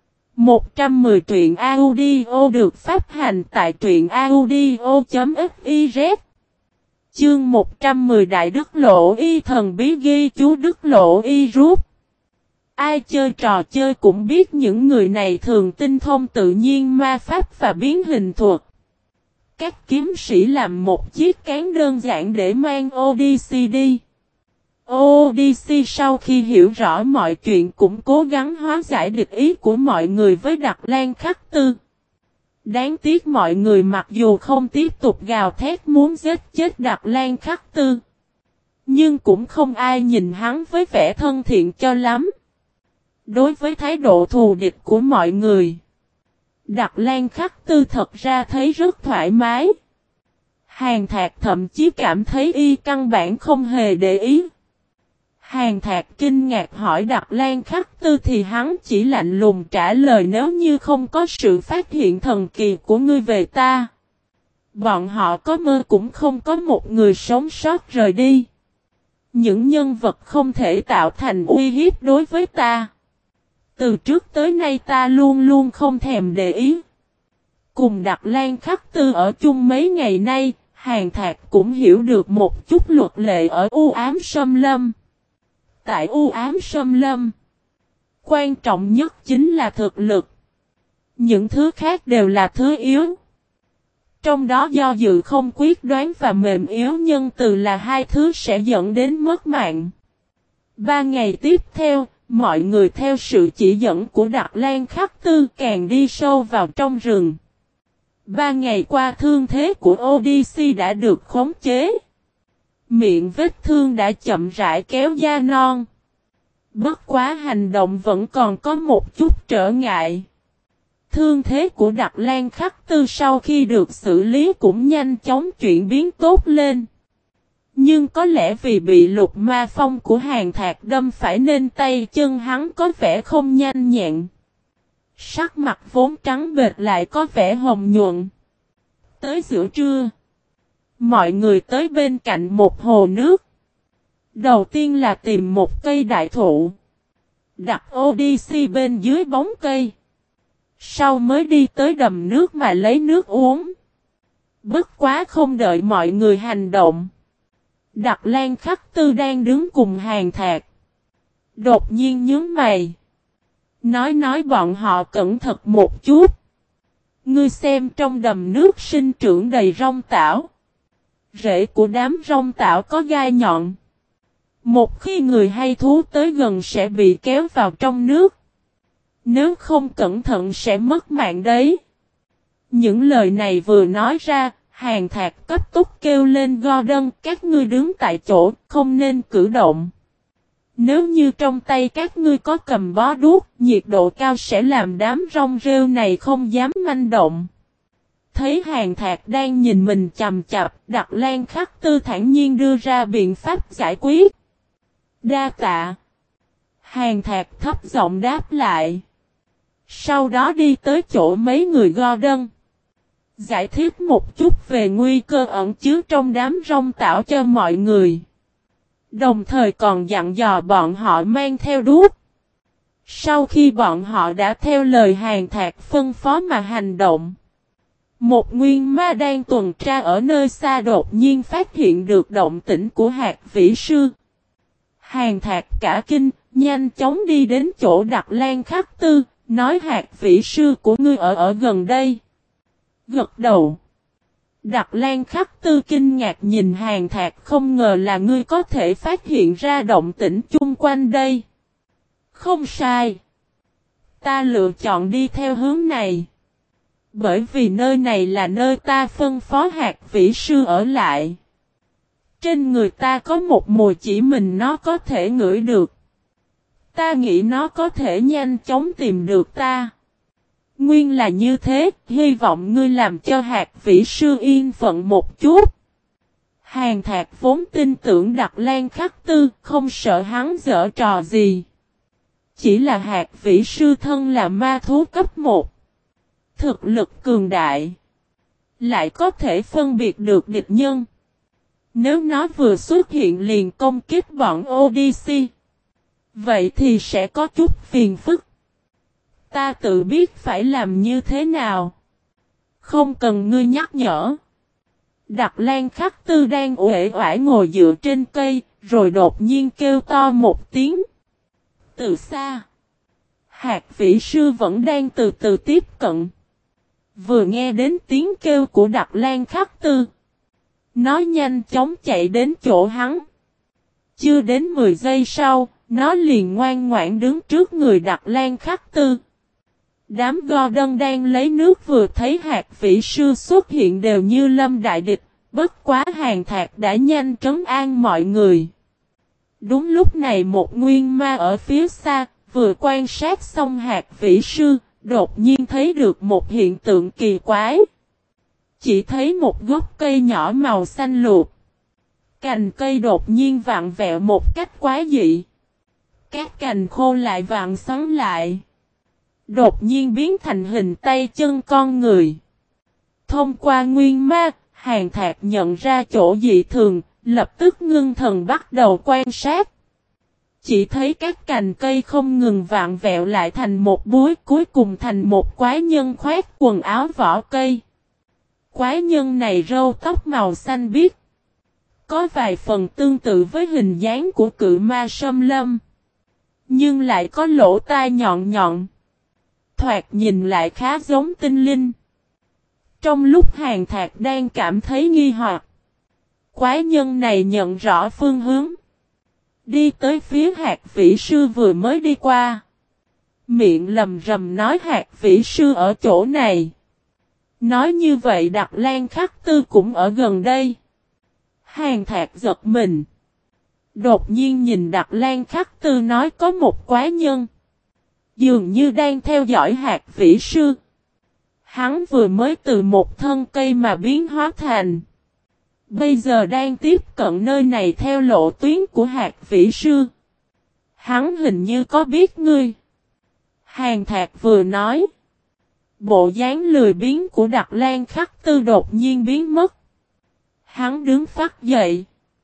110 truyện audio được phát hành tại truyện audio.fiz. Chương 110 Đại Đức Lộ Y thần bí ghi chú Đức Lộ Y rút. Ai chơi trò chơi cũng biết những người này thường tinh thông tự nhiên ma pháp và biến hình thuật. Các kiếm sĩ làm một chiếc cán đơn giản để mang Odyssey đi. Odyssey sau khi hiểu rõ mọi chuyện cũng cố gắng hóa giải địch ý của mọi người với Đặt Lan Khắc Tư. Đáng tiếc mọi người mặc dù không tiếp tục gào thét muốn giết chết Đặt Lan Khắc Tư, nhưng cũng không ai nhìn hắn với vẻ thân thiện cho lắm. Đối với thái độ thù địch của mọi người, Đặt Lan Khắc Tư thật ra thấy rất thoải mái. Hàn Thạc thậm chí cảm thấy y căn bản không hề để ý. Hàn Thạc kinh ngạc hỏi Đặt Lan Khắc Tư thì hắn chỉ lạnh lùng trả lời nếu như không có sự phát hiện thần kỳ của ngươi về ta. Bọn họ có mơ cũng không có một người sống sót rời đi. Những nhân vật không thể tạo thành uy hiếp đối với ta. Từ trước tới nay ta luôn luôn không thèm để ý. Cùng Đặt Lan Khắc Tư ở chung mấy ngày nay, Hàn Thạc cũng hiểu được một chút luật lệ ở U Ám Sâm Lâm. Tại U Ám Sâm Lâm, quan trọng nhất chính là thực lực. Những thứ khác đều là thứ yếu. Trong đó do dự không quyết đoán và mềm yếu nhân từ là hai thứ sẽ dẫn đến mất mạng. 3 ngày tiếp theo, mọi người theo sự chỉ dẫn của Đặt Lan Khắc Tư càng đi sâu vào trong rừng. 3 ngày qua thương thế của Odyssey đã được khống chế. Miệng vết thương đã chậm rãi kéo da non. Bất quá hành động vẫn còn có một chút trở ngại. Thương thế của Đặc Lan Khắc Tư sau khi được xử lý cũng nhanh chóng chuyển biến tốt lên. Nhưng có lẽ vì bị lục ma phong của Hàn Thạc đâm phải nên tay chân hắn có vẻ không nhanh nhẹn. Sắc mặt vốn trắng bệch lại có vẻ hồng nhuận. Tới giữa trưa, mọi người tới bên cạnh một hồ nước. Đầu tiên là tìm một cây đại thụ, đặt Odyssey bên dưới bóng cây. Sau mới đi tới đầm nước mà lấy nước uống. Bất quá không đợi mọi người hành động. Đặc Lan Khắc Tư đang đứng cùng Hàn Thạc. Đột nhiên nhướng mày. Nói bọn họ cẩn thận một chút. Ngươi xem trong đầm nước sinh trưởng đầy rong tảo. Rễ của đám rong tảo có gai nhọn. Một khi người hay thú tới gần sẽ bị kéo vào trong nước. Nếu không cẩn thận sẽ mất mạng đấy. Những lời này vừa nói ra, Hàn Thạc cấp tốc kêu lên Gordon, các ngươi đứng tại chỗ, không nên cử động. Nếu như trong tay các ngươi có cầm bó đuốc, nhiệt độ cao sẽ làm đám rong rêu này không dám manh động. Thấy Hàn Thạc đang nhìn mình chằm chằm, Đặc Lan Khắc Tư thản nhiên đưa ra biện pháp giải quyết. Đa tạ. Hàn Thạc thấp giọng đáp lại. Sau đó đi tới chỗ mấy người Gordon. Giải thích một chút về nguy cơ ẩn chứa trong đám rong tảo cho mọi người. Đồng thời còn dặn dò bọn họ mang theo đuốc. Sau khi bọn họ đã theo lời Hàn Thạc phân phó mà hành động. Một nguyên ma đang tuần tra ở nơi xa đột nhiên phát hiện được động tĩnh của Hạc Vĩ Sư. Hàn Thạc cả kinh, nhanh chóng đi đến chỗ Đặc Lan Khắc Tư, nói Hạc Vĩ Sư của ngươi ở gần đây. Gật đầu. Đặc Lan Khắc Tư kinh ngạc nhìn Hàn Thạc, không ngờ là ngươi có thể phát hiện ra động tĩnh chung quanh đây. Không sai. Ta lựa chọn đi theo hướng này. Bởi vì nơi này là nơi ta phân phó Hạc Vĩ Sư ở lại. Trên người ta có một mùi chỉ mình nó có thể ngửi được. Ta nghĩ nó có thể nhanh chóng tìm được ta. Nguyên là như thế, hy vọng ngươi làm cho Hạc Vĩ Sư yên phận một chút. Hàn Thạc vốn tin tưởng Đặc Lan Khắc Tư, không sợ hắn giở trò gì. Chỉ là Hạc Vĩ Sư thân là ma thú cấp 1. Thực lực cường đại. Lại có thể phân biệt được địch nhân. Nếu nó vừa xuất hiện liền công kích bọn Odyssey. Vậy thì sẽ có chút phiền phức. Ta tự biết phải làm như thế nào. Không cần ngươi nhắc nhở. Đặc Lan Khắc Tư đang uể oải ngồi dựa trên cây, rồi đột nhiên kêu to một tiếng. Từ xa, Hạc Vĩ Sư vẫn đang từ từ tiếp cận. Vừa nghe đến tiếng kêu của Đặc Lan Khắc Tư, nó nhanh chóng chạy đến chỗ hắn. Chưa đến 10 giây sau, nó liền ngoan ngoãn đứng trước người Đặc Lan Khắc Tư. Đám Gordon đang lấy nước vừa thấy Hạc Vĩ Sư xuất hiện đều như lâm đại địch, bất quá Hàn Thạc đã nhanh trấn an mọi người. Đúng lúc này một nguyên ma ở phía xa, vừa quan sát xong Hạc Vĩ Sư, đột nhiên thấy được một hiện tượng kỳ quái. Chỉ thấy một gốc cây nhỏ màu xanh lục. Cành cây đột nhiên vặn vẹo một cách quái dị. Các cành khô lại vặn xoắn lại. Đột nhiên biến thành hình tay chân con người. Thông qua nguyên ma, Hàn Thạc nhận ra chỗ dị thường, lập tức ngưng thần bắt đầu quan sát. Chỉ thấy các cành cây không ngừng vặn vẹo lại thành một búi, cuối cùng thành một quái nhân khoác quần áo vỏ cây. Quái nhân này râu tóc màu xanh biếc. Có vài phần tương tự với hình dáng của cự ma Sâm Lâm. Nhưng lại có lỗ tai nhọn nhọn. Thoạt nhìn lại khá giống tinh linh. Trong lúc Hàn Thạc đang cảm thấy nghi hoặc, quái nhân này nhận rõ phương hướng. Đi tới phía Hạc Vĩ Sư vừa mới đi qua. Miệng lầm rầm nói Hạc Vĩ Sư ở chỗ này. Nói như vậy Đặc Lan Khắc Tư cũng ở gần đây. Hàn Thạc giật mình. Đột nhiên nhìn Đặc Lan Khắc Tư nói có một quái nhân. Dường như đang theo dõi Hạc Vĩ Sư. Hắn vừa mới từ một thân cây mà biến hóa thành. Bây giờ đang tiếp cận nơi này theo lộ tuyến của Hạc Vĩ Sư. Hắn hình như có biết ngươi. Hàn Thạc vừa nói. Bộ dáng lười biếng của Đặc Lan Khắc Tư đột nhiên biến mất. Hắn đứng phắt dậy.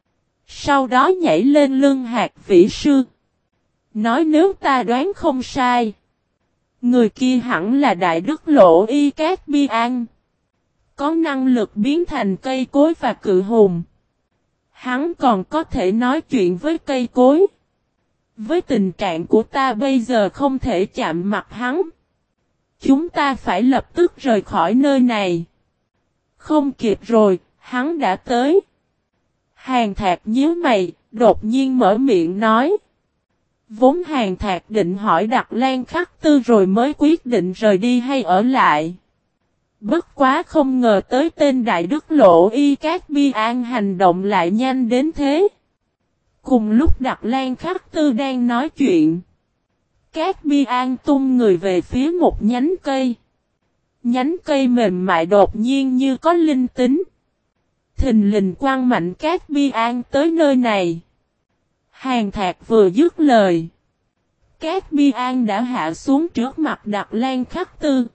Sau đó nhảy lên lưng Hạc Vĩ Sư. Nói nếu ta đoán không sai. Người kia hẳn là Đại Đức Lỗ Y Cát Bi An. Có năng lực biến thành cây cối và cự hùng. Hắn còn có thể nói chuyện với cây cối. Với tình trạng của ta bây giờ không thể chạm mặt hắn. Chúng ta phải lập tức rời khỏi nơi này. Không kịp rồi, hắn đã tới. Hàn Thạc nhíu mày, đột nhiên mở miệng nói. Vốn Hàn Thạc định hỏi Đặc Lan Khắc Tư rồi mới quyết định rời đi hay ở lại. Bất quá không ngờ tới tên Đại Đức Lộ Y Cát Bi An hành động lại nhanh đến thế. Cùng lúc Đặc Lan Khắc Tư đang nói chuyện. Cát Bi An tung người về phía một nhánh cây. Nhánh cây mềm mại đột nhiên như có linh tính. Thình lình quăng mạnh Cát Bi An tới nơi này. Hàn Thạc vừa dứt lời. Cát Bi An đã hạ xuống trước mặt Đặc Lan Khắc Tư.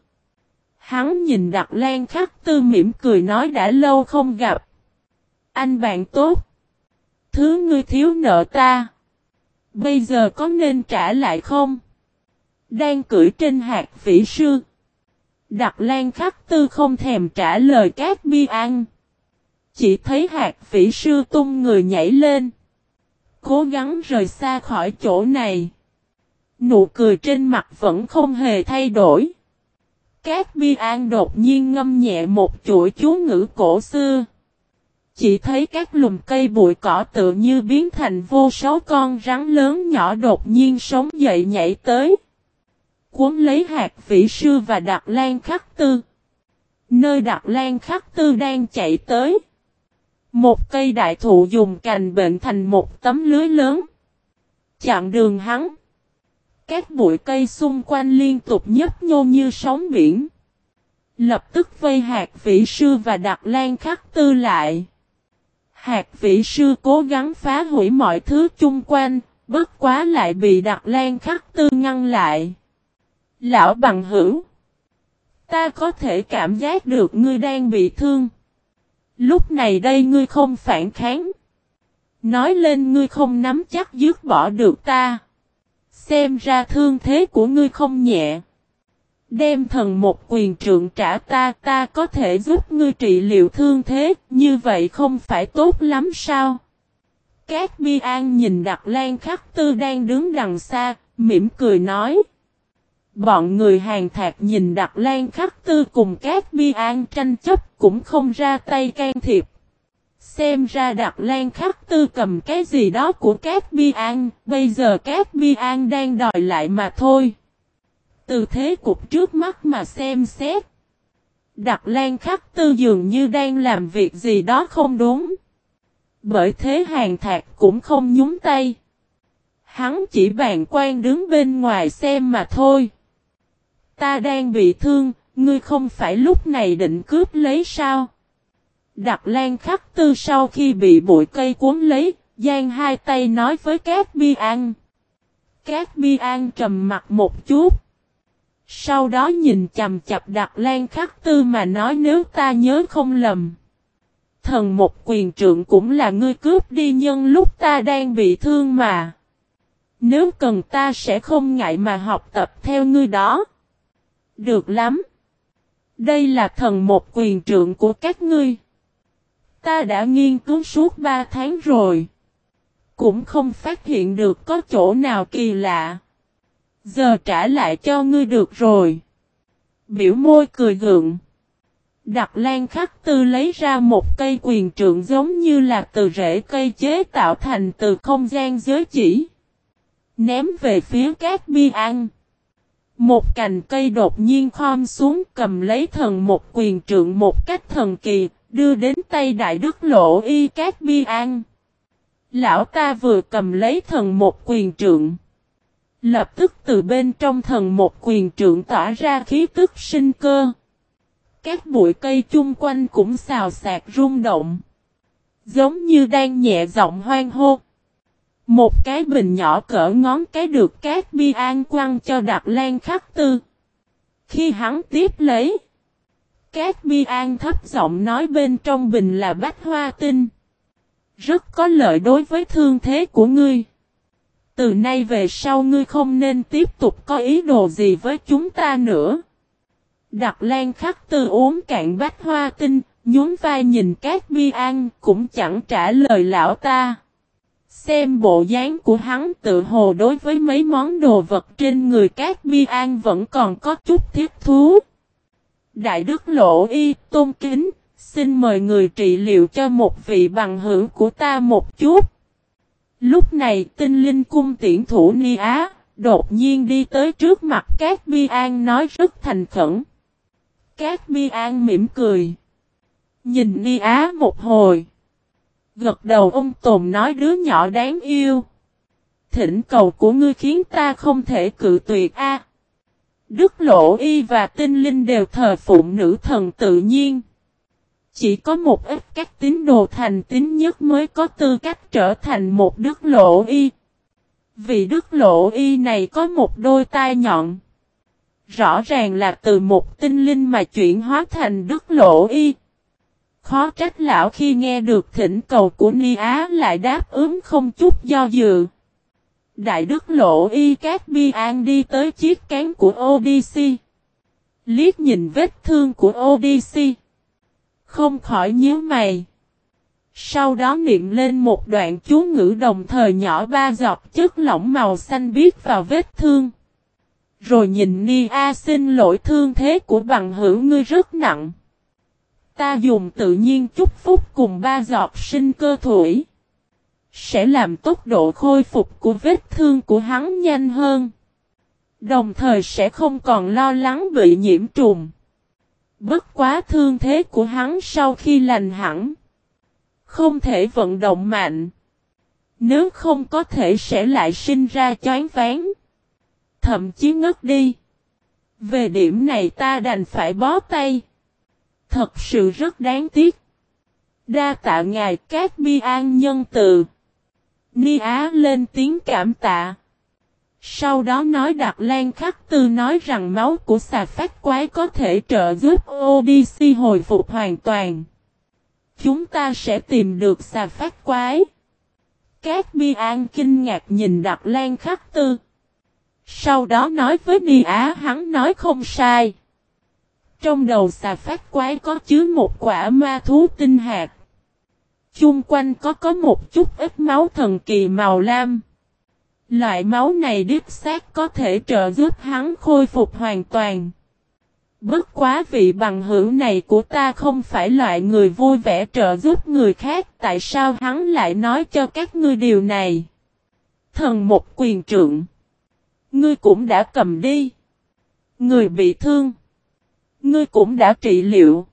Hắn nhìn Đặc Lan Khắc Tư mỉm cười nói đã lâu không gặp. Anh bạn tốt. Thứ ngươi thiếu nợ ta. Bây giờ có nên trả lại không? Đang cưỡi trên Hạc Vĩ Sư. Đặc Lan Khắc Tư không thèm trả lời Cát Bi An. Chỉ thấy Hạc Vĩ Sư tung người nhảy lên. Cố gắng rời xa khỏi chỗ này. Nụ cười trên mặt vẫn không hề thay đổi. Cát Bi An đột nhiên ngâm nhẹ một chuỗi chú ngữ cổ xưa. Chỉ thấy các lùm cây bụi cỏ tự như biến thành vô số con rắn lớn nhỏ đột nhiên sống dậy nhảy tới. Cuốn lấy Hạc Vĩ Sư và Đặc Lan Khắc Tư. Nơi Đặc Lan Khắc Tư đang chạy tới. Một cây đại thụ dùng cành bệnh thành một tấm lưới lớn. Chặn đường hắn. Các bụi cây xung quanh liên tục nhấp nhô như sóng biển. Lập tức vây Hạc Vĩ Sư và Đặc Lan Khắc Tư lại. Hạc Vĩ Sư cố gắng phá hủy mọi thứ chung quanh, bất quá lại bị Đặc Lan Khắc Tư ngăn lại. Lão bằng hữu. Ta có thể cảm giác được ngươi đang bị thương. Lúc này đây ngươi không phản kháng. Nói lên ngươi không nắm chắc dứt bỏ được ta. Xem ra thương thế của ngươi không nhẹ. Đem thần một quyền trượng trả ta, ta có thể giúp ngươi trị liệu thương thế, như vậy không phải tốt lắm sao? Cát Bi An nhìn Đặc Lan Khắc Tư đang đứng đằng xa, mỉm cười nói. Bọn người Hàn Thạc nhìn Đặc Lan Khắc Tư cùng Cát Bi An tranh chấp cũng không ra tay can thiệp. Xem ra Đặc Lan Khắc Tư cầm cái gì đó của Cát Bi An, bây giờ Cát Bi An đang đòi lại mà thôi. Từ thế cục trước mắt mà xem xét. Đặc Lan Khắc Tư dường như đang làm việc gì đó không đúng. Bởi thế Hàn Thạc cũng không nhúng tay. Hắn chỉ bàng quan đứng bên ngoài xem mà thôi. Ta đang bị thương, ngươi không phải lúc này định cướp lấy sao? Đặc Lan Khắc Tư sau khi bị bụi cây cuốn lấy, giang hai tay nói với Cát Bi An. Cát Bi An trầm mặt một chút. Sau đó nhìn chằm chằm Đặc Lan Khắc Tư mà nói nếu ta nhớ không lầm. Thần một quyền trượng cũng là ngươi cướp đi nhân lúc ta đang bị thương mà. Nếu cần ta sẽ không ngại mà học tập theo ngươi đó. Được lắm. Đây là thần một quyền trượng của các ngươi. Ta đã nghiên cứu suốt 3 tháng rồi. Cũng không phát hiện được có chỗ nào kỳ lạ. Giờ trả lại cho ngươi được rồi. Biểu môi cười gượng. Đặc Lan Khắc Tư lấy ra một cây quyền trượng giống như là từ rễ cây chế tạo thành từ không gian giới chỉ. Ném về phía Cát Bi An. Một cành cây đột nhiên khom xuống cầm lấy thần một quyền trượng một cách thần kỳ, đưa đến tay Đại Đức Lộ Y Cát Bi An. Lão ta vừa cầm lấy thần một quyền trượng. Lập tức từ bên trong thần một quyền trượng tỏa ra khí tức sinh cơ. Các bụi cây chung quanh cũng xào xạc rung động. Giống như đang nhẹ giọng hoan hô. Một cái bình nhỏ cỡ ngón cái được Cát Bi An quăng cho Đạt Lan Khắc Tư. Khi hắn tiếp lấy, Cát Bi An thấp giọng nói bên trong bình là bách hoa tinh. Rất có lợi đối với thương thế của ngươi. Từ nay về sau ngươi không nên tiếp tục có ý đồ gì với chúng ta nữa. Đạt Lan Khắc Tư uống cạn bách hoa tinh, nhún vai nhìn Cát Bi An cũng chẳng trả lời lão ta. Xem bộ dáng của hắn tự hồ đối với mấy món đồ vật trên người Cát Bi An vẫn còn có chút thiết thú. Đại Đức Lộ Y tôn kính, xin mời người trị liệu cho một vị bằng hữu của ta một chút. Lúc này Tinh Linh cung tiễn thủ Ni Á, đột nhiên đi tới trước mặt Cát Bi An nói rất thành khẩn. Cát Bi An mỉm cười. Nhìn Ni Á một hồi. Gật đầu ôm tồn nói đứa nhỏ đáng yêu. Thỉnh cầu của ngươi khiến ta không thể cự tuyệt a. Đức Lộ Y và Tinh Linh đều thờ phụng nữ thần tự nhiên. Chỉ có một ít các tín đồ thành tín nhất mới có tư cách trở thành một Đức Lộ Y. Vì Đức Lộ Y này có một đôi tai nhọn. Rõ ràng là từ một tinh linh mà chuyển hóa thành Đức Lộ Y. Khó trách lão khi nghe được thỉnh cầu của Ni Á lại đáp ứng không chút do dự. Đại Đức Lộ Y Cát Bi An đi tới chiếc cán của Odyssey. Liếc nhìn vết thương của Odyssey. Không khỏi nhíu mày. Sau đó niệm lên một đoạn chú ngữ đồng thời nhỏ 3 giọt chất lỏng màu xanh biếc vào vết thương. Rồi nhìn Ni A xin lỗi thương thế của bằng hữu ngươi rất nặng. Ta dùng tự nhiên chúc phúc cùng 3 giọt sinh cơ thủy. Sẽ làm tốc độ khôi phục của vết thương của hắn nhanh hơn. Đồng thời sẽ không còn lo lắng bị nhiễm trùng. Bất quá thương thế của hắn sau khi lành hẳn. Không thể vận động mạnh. Nếu không có thể sẽ lại sinh ra choáng váng. Thậm chí ngất đi. Về điểm này ta đành phải bó tay. Thật sự rất đáng tiếc. Đa tạ ngài Cát Bi An nhân từ. Ni Á lên tiếng cảm tạ. Sau đó nói Đạt Lan Khắc Tư nói rằng máu của xà phát quái có thể trợ giúp Odyssey hồi phục hoàn toàn. Chúng ta sẽ tìm được xà phát quái. Cát Bi An kinh ngạc nhìn Đạt Lan Khắc Tư. Sau đó nói với Ni Á hắn nói không sai. Trong đầu xà phát quái có chứa một quả ma thú tinh hạt. Chung quanh có một chút ít máu thần kỳ màu lam. Loại máu này đích xác có thể trợ giúp hắn khôi phục hoàn toàn. Bất quá vị bằng hữu này của ta không phải loại người vui vẻ trợ giúp người khác. Tại sao hắn lại nói cho các ngươi điều này? Thần một quyền trượng. Ngươi cũng đã cầm đi. Người bị thương. Ngươi cũng đã trị liệu.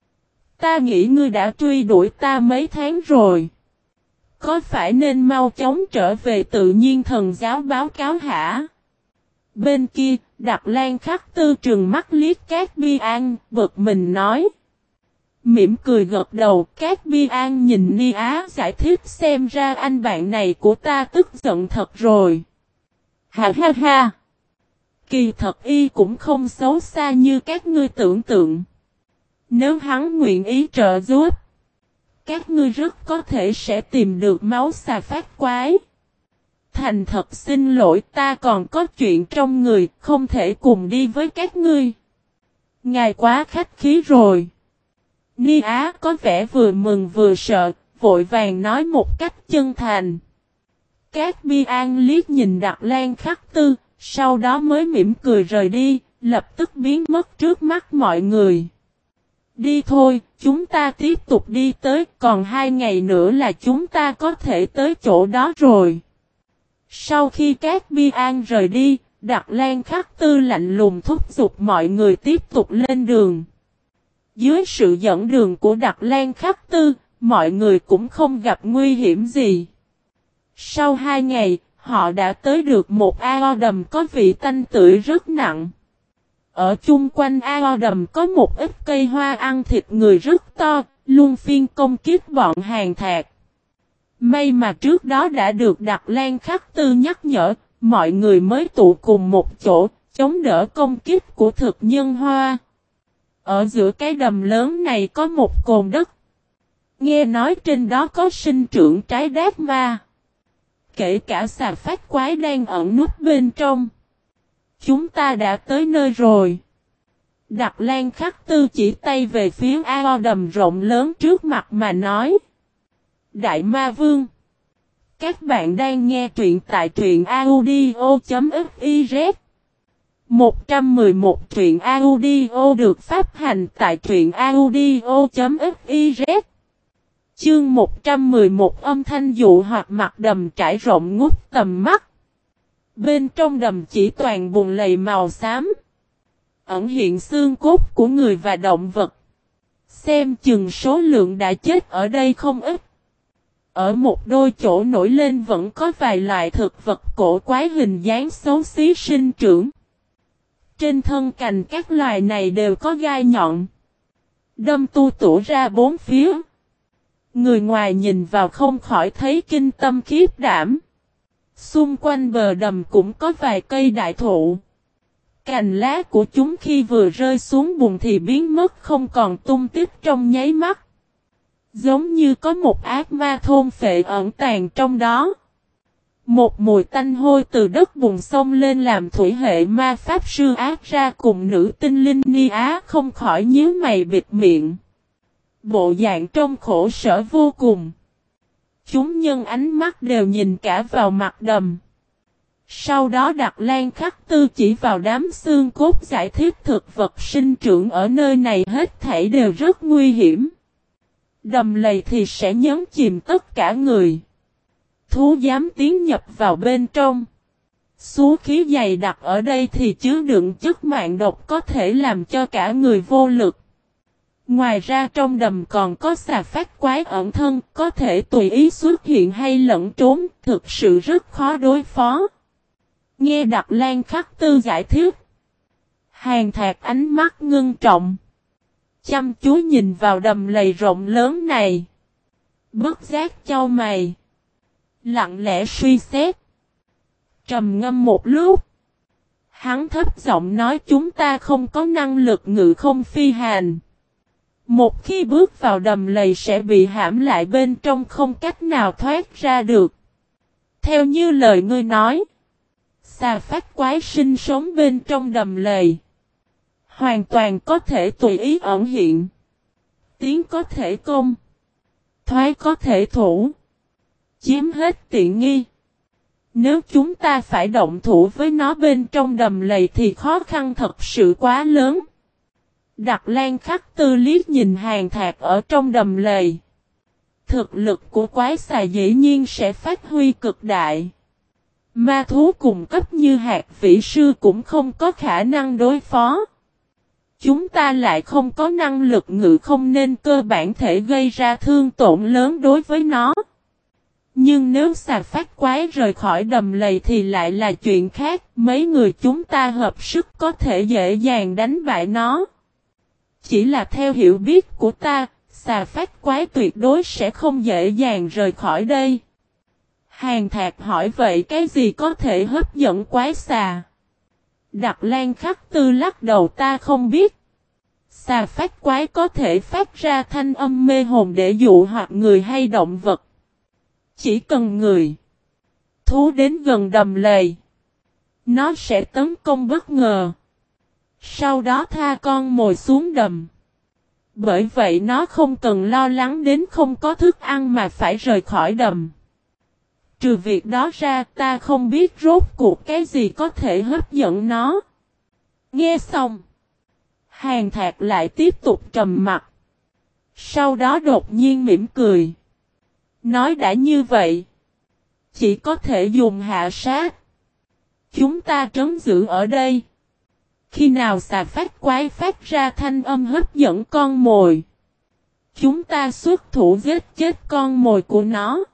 Ta nghĩ ngươi đã truy đuổi ta mấy tháng rồi. Có phải nên mau chóng trở về tự nhiên thần giáo báo cáo hả? Bên kia, Đạt Lan Khắc Tư trừng mắt liếc Cát Bi An, bực mình nói. Mỉm cười gật đầu, Cát Bi An nhìn Ni Á giải thích xem ra anh bạn này của ta tức giận thật rồi. Ha ha ha! Kỳ thật y cũng không xấu xa như các ngươi tưởng tượng. Nếu hắn nguyện ý trợ giúp, các ngươi rất có thể sẽ tìm được máu xà phát quái. Thành thật xin lỗi ta còn có chuyện trong người, không thể cùng đi với các ngươi. Ngài quá khách khí rồi. Ni Á có vẻ vừa mừng vừa sợ, vội vàng nói một cách chân thành. Cát Bi An liếc nhìn Đạt Lan Khắc Tư, sau đó mới mỉm cười rời đi, lập tức biến mất trước mắt mọi người. Đi thôi, chúng ta tiếp tục đi tới, còn 2 ngày nữa là chúng ta có thể tới chỗ đó rồi. Sau khi Cát Bi An rời đi, Đặt Lan Khắc Tư lạnh lùng thúc giục mọi người tiếp tục lên đường. Dưới sự dẫn đường của Đặt Lan Khắc Tư, mọi người cũng không gặp nguy hiểm gì. Sau 2 ngày, họ đã tới được một ao đầm có vị tanh tưởi rất nặng. Ở chung quanh ao đầm có một ít cây hoa ăn thịt người rất to, luôn phiên công kích bọn Hàn Thạc. May mà trước đó đã được Đặt Lan Khắc Tư nhắc nhở, mọi người mới tụ cùng một chỗ, chống đỡ công kích của thực nhân hoa. Ở giữa cái đầm lớn này có một cồn đất. Nghe nói trên đó có sinh trưởng trái đát ma. Kể cả xà phát quái đang ẩn núp bên trong. Chúng ta đã tới nơi rồi. Đặt Lan Khắc Tư chỉ tay về phía ao đầm rộng lớn trước mặt mà nói. Đại Ma Vương. Các bạn đang nghe truyện tại truyện audio.fiz. 111 truyện audio được phát hành tại truyện audio.fiz. Chương 111 âm thanh dụ hoặc mặt đầm trải rộng ngút tầm mắt. Bên trong đầm chỉ toàn bùn lầy màu xám. Ẩn hiện xương cốt của người và động vật. Xem chừng số lượng đã chết ở đây không ít. Ở một đôi chỗ nổi lên vẫn có vài loại thực vật cổ quái hình dáng xấu xí sinh trưởng. Trên thân cành các loài này đều có gai nhọn. Đâm tu tủa ra bốn phía. Người ngoài nhìn vào không khỏi thấy kinh tâm khiếp đảm. Xung quanh bờ đầm cũng có vài cây đại thụ. Cành lá của chúng khi vừa rơi xuống bùn thì biến mất không còn tung tích trong nháy mắt. Giống như có một ác ma thôn phệ ẩn tàng trong đó. Một mùi tanh hôi từ đất bùn xông lên làm thủy hệ ma pháp sư ác ra cùng nữ tinh linh Ni Á không khỏi nhíu mày bịt miệng. Bộ dạng trông khổ sở vô cùng. Chúng nhân ánh mắt đều nhìn cả vào mặt đầm. Sau đó Đặt Lan Khắc Tư chỉ vào đám xương cốt giải thích thực vật sinh trưởng ở nơi này hết thảy đều rất nguy hiểm. Đầm lầy thì sẽ nhấn chìm tất cả người. Thú dám tiến nhập vào bên trong. Số khí dày đặc ở đây thì chứa đựng chất mạng độc có thể làm cho cả người vô lực. Ngoài ra trong đầm còn có xà phát quái ẩn thân, có thể tùy ý xuất hiện hay lẫn trốn, thực sự rất khó đối phó. Nghe Đặt Lan Khắc Tư giải thích. Hàn Thạc ánh mắt ngưng trọng. Chăm chú nhìn vào đầm lầy rộng lớn này. Bất giác chau mày. Lặng lẽ suy xét. Trầm ngâm một lúc. Hắn thấp giọng nói chúng ta không có năng lực ngự không phi hành. Một khi bước vào đầm lầy sẽ bị hãm lại bên trong không cách nào thoát ra được. Theo như lời ngươi nói. Xà phát quái sinh sống bên trong đầm lầy. Hoàn toàn có thể tùy ý ẩn hiện. Tiến có thể công. Thoái có thể thủ. Chiếm hết tiện nghi. Nếu chúng ta phải động thủ với nó bên trong đầm lầy thì khó khăn thật sự quá lớn. Đặt Lan Khắc Tư liếc nhìn Hàn Thạc ở trong đầm lầy. Thực lực của quái xà dĩ nhiên sẽ phát huy cực đại. Ma thú cùng cấp như hạt vĩ sư cũng không có khả năng đối phó. Chúng ta lại không có năng lực ngự không nên cơ bản thể gây ra thương tổn lớn đối với nó. Nhưng nếu xà phát quái rời khỏi đầm lầy thì lại là chuyện khác. Mấy người chúng ta hợp sức có thể dễ dàng đánh bại nó. Chỉ là theo hiểu biết của ta, xà phát quái tuyệt đối sẽ không dễ dàng rời khỏi đây. Hàn Thạc hỏi vậy cái gì có thể hấp dẫn quái xà? Đặt Lan Khắc Tư lắc đầu ta không biết. Xà phát quái có thể phát ra thanh âm mê hồn để dụ hoặc người hay động vật. Chỉ cần người, thú đến gần đầm lầy, nó sẽ tấn công bất ngờ. Sau đó tha con mồi xuống đầm. Bởi vậy nó không cần lo lắng đến không có thức ăn mà phải rời khỏi đầm. Trừ việc đó ra ta không biết rốt cuộc cái gì có thể hấp dẫn nó. Nghe xong. Hàn Thạc lại tiếp tục trầm mặt. Sau đó đột nhiên mỉm cười. Nói đã như vậy. Chỉ có thể dùng hạ sát. Chúng ta trấn giữ ở đây. Khi nào xà phát quái phát ra thanh âm hấp dẫn con mồi, chúng ta xuất thủ giết chết con mồi của nó.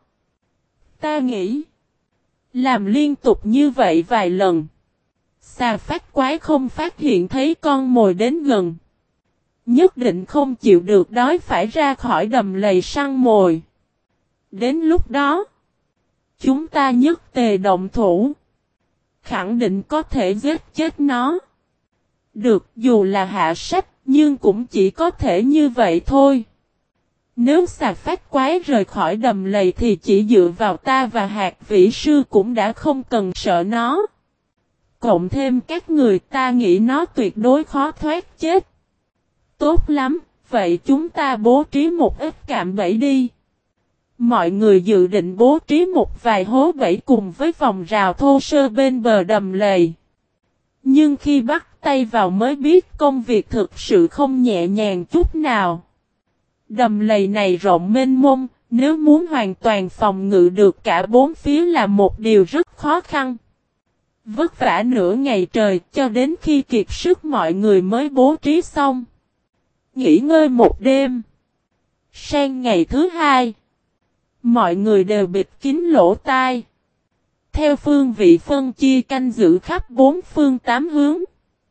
Ta nghĩ, làm liên tục như vậy vài lần, xà phát quái không phát hiện thấy con mồi đến gần, nhất định không chịu được đói phải ra khỏi đầm lầy săn mồi. Đến lúc đó, chúng ta nhất tề động thủ, khẳng định có thể giết chết nó. Được, dù là hạ sách, nhưng cũng chỉ có thể như vậy thôi. Nếu xà phát quái rời khỏi đầm lầy thì chỉ dựa vào ta và hạt vĩ sư cũng đã không cần sợ nó. Cộng thêm các người, ta nghĩ nó tuyệt đối khó thoát chết. Tốt lắm, vậy chúng ta bố trí một ít cạm bẫy đi. Mọi người dự định bố trí một vài hố bẫy cùng với vòng rào thô sơ bên bờ đầm lầy. Nhưng khi bắt tay vào mới biết công việc thực sự không nhẹ nhàng chút nào. Đầm lầy này rộng mênh mông, nếu muốn hoàn toàn phòng ngự được cả bốn phía là một điều rất khó khăn. Vất vả nửa ngày trời cho đến khi kiệt sức mọi người mới bố trí xong. Nghỉ ngơi một đêm. Sang ngày thứ hai, mọi người đều bịt kín lỗ tai. Theo phương vị phân chia canh giữ khắp bốn phương tám hướng.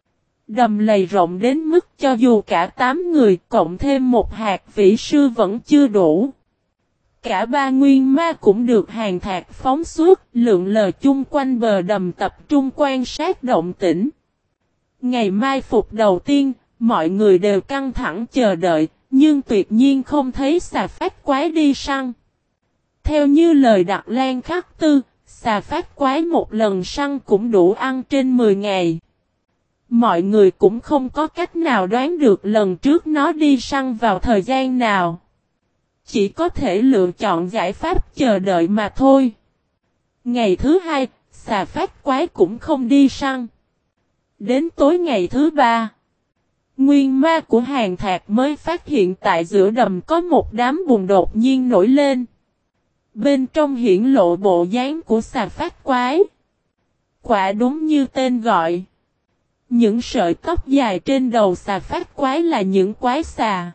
Đầm lầy rộng đến mức cho dù cả 8 người cộng thêm một hạt vĩ sư vẫn chưa đủ. Cả ba nguyên ma cũng được hàng thạc phóng suốt, lượn lờ chung quanh bờ đầm tập trung quan sát động tĩnh. Ngày mai phục đầu tiên, mọi người đều căng thẳng chờ đợi, nhưng tuyệt nhiên không thấy xà phát quái đi săn. Theo như lời Đặt Lan Khắc Tư, xà phát quái một lần săn cũng đủ ăn trên 10 ngày. Mọi người cũng không có cách nào đoán được lần trước nó đi săn vào thời gian nào. Chỉ có thể lựa chọn giải pháp chờ đợi mà thôi. Ngày thứ hai, xà phát quái cũng không đi săn. Đến tối ngày thứ ba, nguyên ma của hàng thạc mới phát hiện tại giữa đầm có một đám bùn đột nhiên nổi lên. Bên trong hiển lộ bộ dáng của xà phát quái. Quả đúng như tên gọi. Những sợi tóc dài trên đầu xà phát quái là những quái xà.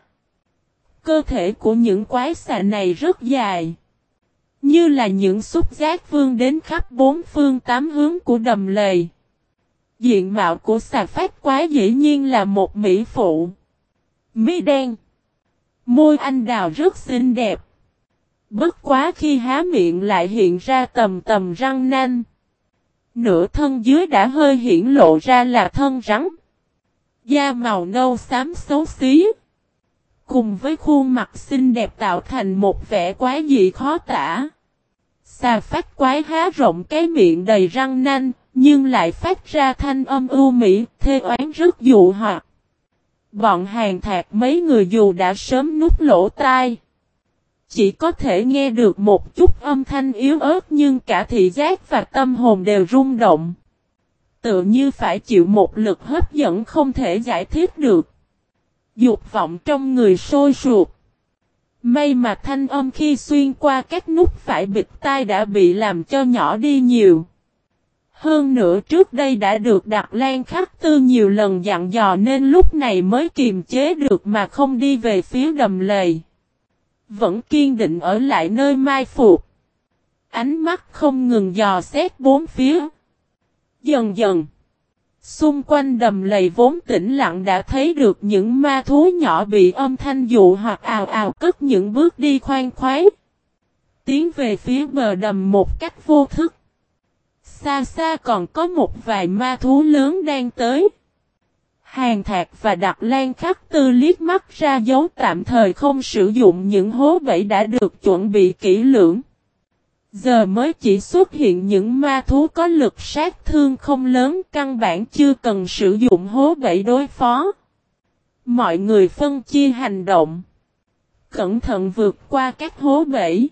Cơ thể của những quái xà này rất dài. Như là những xúc giác vươn đến khắp bốn phương tám hướng của đầm lầy. Diện mạo của xà phát quái dĩ nhiên là một mỹ phụ. Mi đen. Môi anh đào rất xinh đẹp. Bất quá khi há miệng lại hiện ra tầm tầm răng nanh. Nửa thân dưới đã hơi hiển lộ ra là thân rắn. Da màu nâu xám xấu xí. Cùng với khuôn mặt xinh đẹp tạo thành một vẻ quái dị khó tả. Xà phát quái há rộng cái miệng đầy răng nanh, nhưng lại phát ra thanh âm ưu mỹ, thê oán rất dụ hoặc. Bọn hàng thạc mấy người dù đã sớm nút lỗ tai. Chỉ có thể nghe được một chút âm thanh yếu ớt nhưng cả thị giác và tâm hồn đều rung động. Tựa như phải chịu một lực hấp dẫn không thể giải thích được. Dục vọng trong người sôi sụp. May mà thanh âm khi xuyên qua các nút phải bịt tai đã bị làm cho nhỏ đi nhiều. Hơn nữa trước đây đã được Đặt Lan Khắc Tư nhiều lần dặn dò nên lúc này mới kiềm chế được mà không đi về phía đầm lầy. Vẫn kiên định ở lại nơi mai phục. Ánh mắt không ngừng dò xét bốn phía. Dần dần, xung quanh đầm lầy vốn tĩnh lặng đã thấy được những ma thú nhỏ bị âm thanh dụ hoặc ào ào cất những bước đi khoan khoái. Tiến về phía bờ đầm một cách vô thức. Xa xa còn có một vài ma thú lớn đang tới. Hàng thạc và Đặt Lan Khắc Tư liếc mắt ra dấu tạm thời không sử dụng những hố bẫy đã được chuẩn bị kỹ lưỡng. Giờ mới chỉ xuất hiện những ma thú có lực sát thương không lớn, căn bản chưa cần sử dụng hố bẫy đối phó. Mọi người phân chia hành động. Cẩn thận vượt qua các hố bẫy.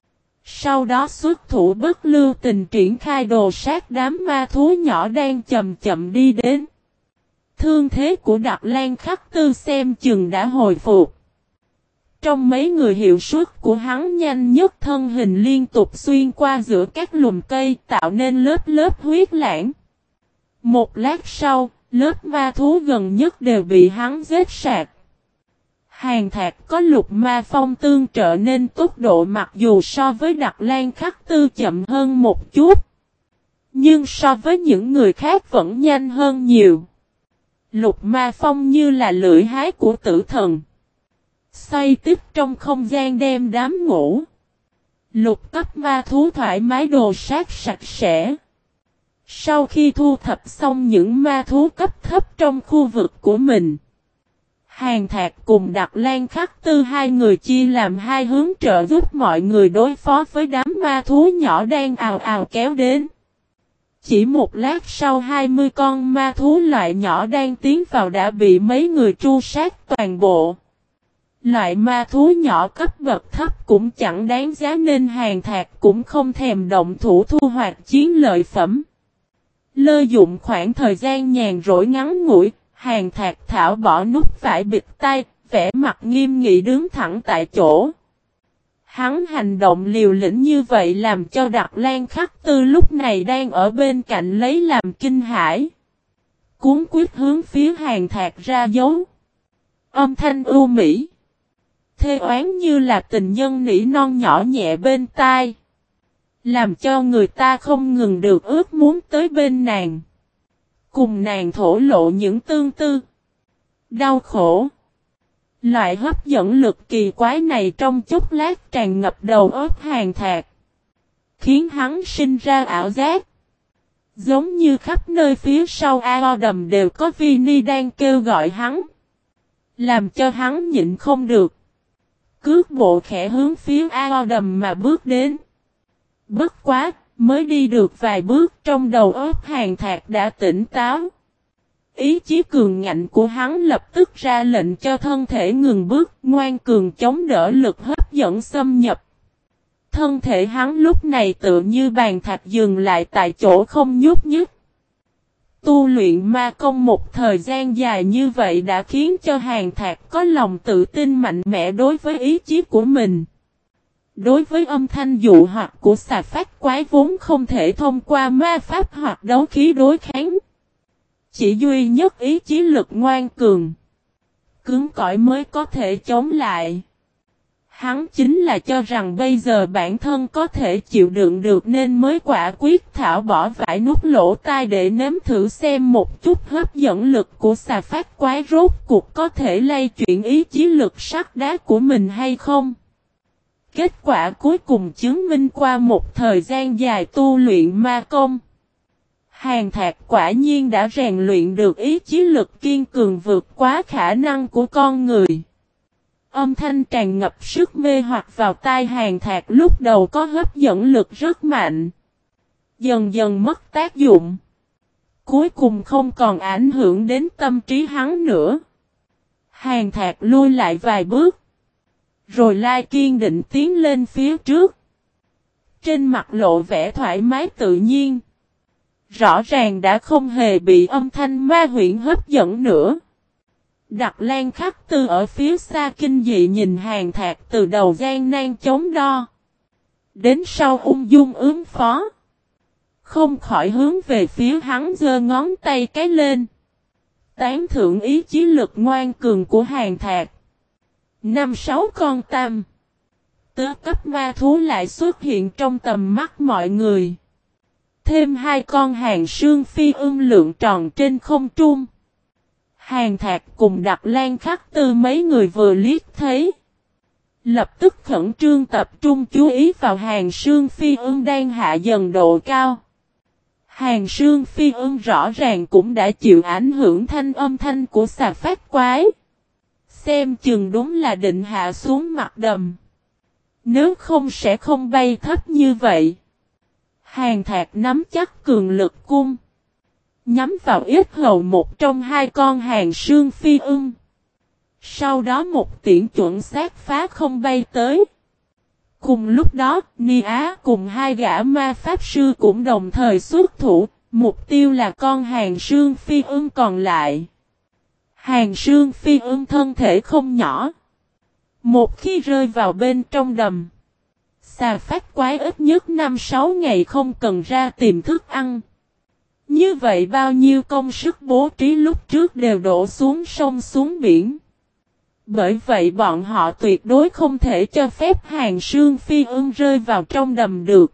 Sau đó xuất thủ bất lưu tình triển khai đồ sát đám ma thú nhỏ đang chậm chậm đi đến. Thương thế của Đặt Lan Khắc Tư xem chừng đã hồi phục. Trong mấy người hiệu suất của hắn nhanh nhất, thân hình liên tục xuyên qua giữa các lùm cây tạo nên lớp lớp huyết lãng. Một lát sau, lớp ma thú gần nhất đều bị hắn giết sạch. Hàn Thạc có lục ma phong tương trợ nên tốc độ mặc dù so với Đặc Lan Khắc Tư chậm hơn một chút. Nhưng so với những người khác vẫn nhanh hơn nhiều. Lục ma phong như là lưỡi hái của tử thần. Xoay tiếp trong không gian đem đám ngủ. Lục cấp ma thú thoải mái đồ sát sạch sẽ. Sau khi thu thập xong những ma thú cấp thấp trong khu vực của mình. Hàn Thạc cùng Đặc Lan Khắc Tư hai người chia làm hai hướng trợ giúp mọi người đối phó với đám ma thú nhỏ đang ào ào kéo đến. Chỉ một lát sau 20 con ma thú loại nhỏ đang tiến vào đã bị mấy người tru sát toàn bộ. Loại ma thú nhỏ cấp bậc thấp cũng chẳng đáng giá nên Hàn Thạc cũng không thèm động thủ thu hoạch chiến lợi phẩm. Lợi dụng khoảng thời gian nhàn rỗi ngắn ngủi, Hàn Thạc tháo bỏ nút vải bịt tai, vẻ mặt nghiêm nghị đứng thẳng tại chỗ. Hắn hành động liều lĩnh như vậy làm cho Đặc Lan Khắc Tư lúc này đang ở bên cạnh lấy làm kinh hãi. Cuốn quyết hướng phía Hàn Thạc ra dấu. Âm thanh ưu mỹ. Thê oán như là tình nhân nỉ non nhỏ nhẹ bên tai. Làm cho người ta không ngừng được ước muốn tới bên nàng. Cùng nàng thổ lộ những tương tư. Đau khổ. Loại hấp dẫn lực kỳ quái này trong chốc lát tràn ngập đầu óc Hàn Thạc. Khiến hắn sinh ra ảo giác. Giống như khắp nơi phía sau ao đầm đều có Vini đang kêu gọi hắn. Làm cho hắn nhịn không được. Cước bộ khẽ hướng phía ao đầm mà bước đến. Bất quá, mới đi được vài bước trong đầu óc Hàn Thạc đã tỉnh táo. Ý chí cường ngạnh của hắn lập tức ra lệnh cho thân thể ngừng bước, ngoan cường chống đỡ lực hấp dẫn xâm nhập. Thân thể hắn lúc này tự như bàn thạch dừng lại tại chỗ không nhúc nhích. Tu luyện ma công một thời gian dài như vậy đã khiến cho Hàn Thạc có lòng tự tin mạnh mẽ đối với ý chí của mình. Đối với âm thanh dụ hoặc của xà phát quái vốn không thể thông qua ma pháp hoặc đấu khí đối kháng. Chỉ duy nhất ý chí lực ngoan cường. Cứng cỏi mới có thể chống lại. Hắn chính là cho rằng bây giờ bản thân có thể chịu đựng được nên mới quả quyết thảo bỏ vải nút lỗ tai để nếm thử xem một chút hấp dẫn lực của xà phát quái rốt cuộc có thể lay chuyển ý chí lực sắt đá của mình hay không. Kết quả cuối cùng chứng minh qua một thời gian dài tu luyện ma công. Hàn Thạc quả nhiên đã rèn luyện được ý chí lực kiên cường vượt quá khả năng của con người. Âm thanh tràn ngập sức mê hoặc vào tai Hàn Thạc lúc đầu có hấp dẫn lực rất mạnh. Dần dần mất tác dụng. Cuối cùng không còn ảnh hưởng đến tâm trí hắn nữa. Hàn Thạc lui lại vài bước. Rồi lai kiên định tiến lên phía trước. Trên mặt lộ vẻ thoải mái tự nhiên. Rõ ràng đã không hề bị âm thanh ma huyễn hấp dẫn nữa. Đặc Lan Khắc Tư ở phía xa kinh dị nhìn Hàn Thạc từ đầu gian nan chống đo. Đến sau ung dung ứng phó. Không khỏi hướng về phía hắn giơ ngón tay cái lên. Tán thưởng ý chí lực ngoan cường của Hàn Thạc. 5-6 con tam. Tứ cấp ma thú lại xuất hiện trong tầm mắt mọi người. Thêm 2 con hàng sương phi lượn tròn trên không trung. Hàn Thạc cùng Đặc Lan Khắc Tư mấy người vừa liếc thấy. Lập tức khẩn trương tập trung chú ý vào hàng sương phi đang hạ dần độ cao. Hàng sương phi rõ ràng cũng đã chịu ảnh hưởng âm thanh của xà phát quái. Xem chừng đúng là định hạ xuống mặt đầm. Nếu không sẽ không bay thấp như vậy. Hàn Thạc nắm chắc cường lực cung. Nhắm vào yết hầu một trong 2 con hàng sương phi Sau đó một tiễn chuẩn xác phá không bay tới. Cùng lúc đó, Ni Á cùng 2 gã ma pháp sư cũng đồng thời xuất thủ. Mục tiêu là con hàng sương phi còn lại. Hàng sương phi thân thể không nhỏ. Một khi rơi vào bên trong đầm. Xà phát quái ít nhất 5-6 ngày không cần ra tìm thức ăn. Như vậy bao nhiêu công sức bố trí lúc trước đều đổ xuống sông xuống biển. Bởi vậy bọn họ tuyệt đối không thể cho phép Hàn Sương Phi Ưng rơi vào trong đầm được.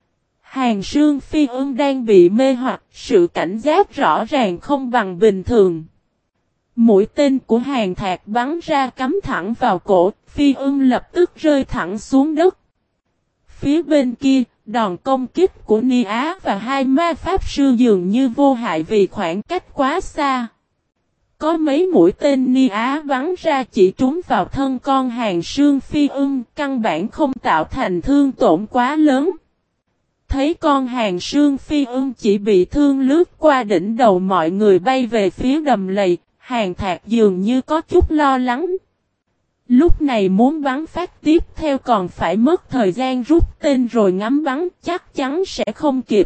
Hàn Sương Phi Ưng đang bị mê hoặc, sự cảnh giác rõ ràng không bằng bình thường. Mũi tên của Hàn Thạc bắn ra cắm thẳng vào cổ, Phi Ưng lập tức rơi thẳng xuống đất. Phía bên kia, đòn công kích của Ni Á và hai ma pháp sư dường như vô hại vì khoảng cách quá xa. Có mấy mũi tên Ni Á bắn ra chỉ trúng vào thân con Hàn Sương Phi Ưng, căn bản không tạo thành thương tổn quá lớn. Thấy con Hàn Sương Phi Ưng chỉ bị thương lướt qua đỉnh đầu mọi người bay về phía đầm lầy, Hàn Thạc dường như có chút lo lắng. Lúc này muốn bắn phát tiếp theo còn phải mất thời gian rút tên rồi ngắm bắn, chắc chắn sẽ không kịp.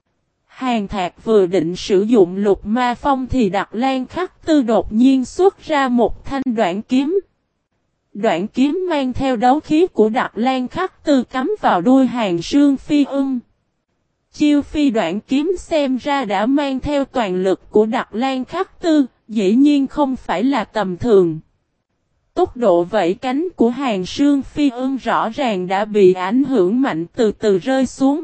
Hàn Thạc vừa định sử dụng lục ma phong thì Đặc Lan Khắc Tư đột nhiên xuất ra một thanh đoạn kiếm. Đoạn kiếm mang theo đấu khí của Đặc Lan Khắc Tư cắm vào đuôi Hàn Sương Phi Ưng. Chiêu phi đoạn kiếm xem ra đã mang theo toàn lực của Đặc Lan Khắc Tư, dĩ nhiên không phải là tầm thường. Tốc độ vẫy cánh của Hàn Sương Phi Ưng rõ ràng đã bị ảnh hưởng mạnh từ từ rơi xuống.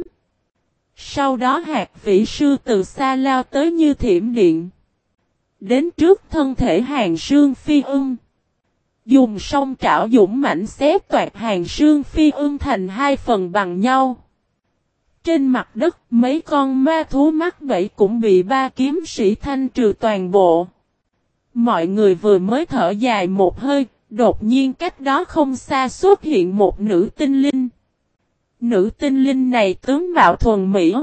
Sau đó hạt vĩ sư từ xa lao tới như thiểm điện. Đến trước thân thể Hàn Sương Phi Ưng. Dùng song trảo dũng mãnh xé toạc Hàn Sương Phi Ưng thành hai phần bằng nhau. Trên mặt đất mấy con ma thú mắc bẫy cũng bị ba kiếm sĩ thanh trừ toàn bộ. Mọi người vừa mới thở dài một hơi, đột nhiên cách đó không xa xuất hiện một nữ tinh linh. Nữ tinh linh này tướng mạo thuần mỹ.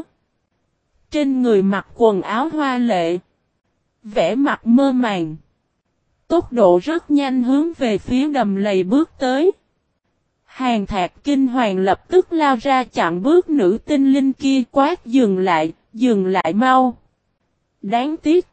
Trên người mặc quần áo hoa lệ. Vẻ mặt mơ màng. Tốc độ rất nhanh hướng về phía đầm lầy bước tới. Hàn Thạc kinh hoàng lập tức lao ra chặn bước nữ tinh linh kia quát dừng lại mau. Đáng tiếc.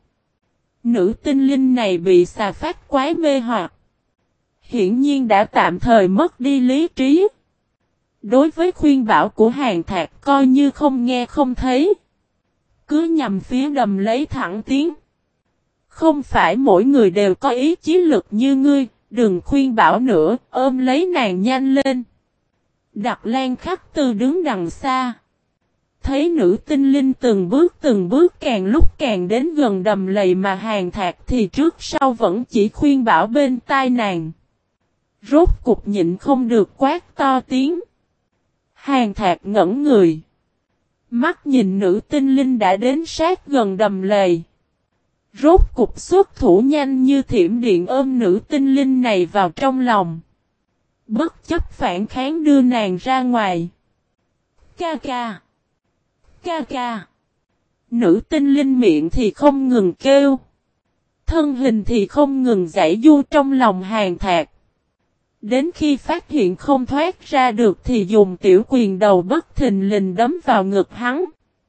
Nữ tinh linh này bị xà phát quái mê hoặc. Hiển nhiên đã tạm thời mất đi lý trí. Đối với khuyên bảo của Hàn Thạc coi như không nghe không thấy. Cứ nhằm phía đầm lấy thẳng tiến. Không phải mỗi người đều có ý chí lực như ngươi, đừng khuyên bảo nữa, ôm lấy nàng nhanh lên. Đặc Lan Khắc Tư đứng đằng xa. Thấy nữ tinh linh từng bước càng lúc càng đến gần đầm lầy mà Hàn Thạc thì trước sau vẫn chỉ khuyên bảo bên tai nàng. Rốt cục nhịn không được quát to tiếng. Hàn Thạc ngẩn người. Mắt nhìn nữ tinh linh đã đến sát gần đầm lầy. Rốt cục xuất thủ nhanh như thiểm điện ôm nữ tinh linh này vào trong lòng. Bất chấp phản kháng đưa nàng ra ngoài. Ca ca. Ca ca. Nữ tinh linh miệng thì không ngừng kêu. Thân hình thì không ngừng giãy du trong lòng Hàn Thạc. Đến khi phát hiện không thoát ra được thì dùng tiểu quyền đầu bất thình lình đấm vào ngực hắn.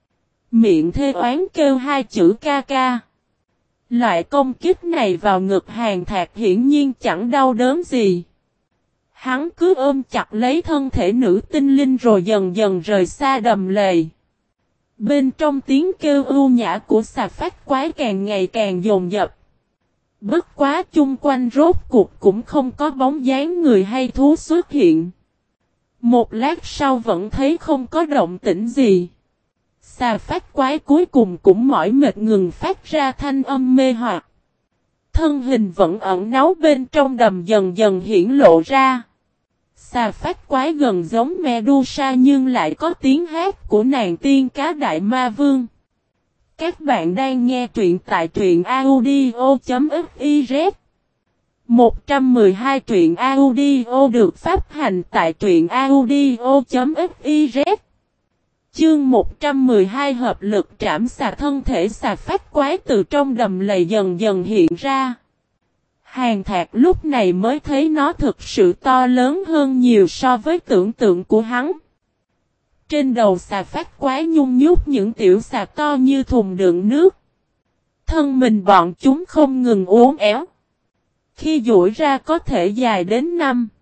Miệng thê oán kêu hai chữ ca ca. Loại công kích này vào ngực Hàn Thạc hiển nhiên chẳng đau đớn gì. Hắn cứ ôm chặt lấy thân thể nữ tinh linh rồi dần dần rời xa đầm lầy. Bên trong tiếng kêu ưu nhã của xà phát quái càng ngày càng dồn dập. Bất quá chung quanh rốt cuộc cũng không có bóng dáng người hay thú xuất hiện. Một lát sau vẫn thấy không có động tĩnh gì. Xà phát quái cuối cùng cũng mỏi mệt ngừng phát ra thanh âm mê hoặc. Thân hình vẫn ẩn náu bên trong đầm dần dần hiển lộ ra. Xà phát quái gần giống Medusa nhưng lại có tiếng hát của nàng tiên cá đại ma vương. Các bạn đang nghe truyện tại truyện audio.fiz 112 truyện audio được phát hành tại truyện audio.fiz Chương 112 hợp lực trảm xà thân thể xà phát quái từ trong đầm lầy dần dần hiện ra. Hàn Thạc lúc này mới thấy nó thực sự to lớn hơn nhiều so với tưởng tượng của hắn. Trên đầu xà phát quái nhung nhút những tiểu xà to như thùng đựng nước. Thân mình bọn chúng không ngừng uốn éo. Khi duỗi ra có thể dài đến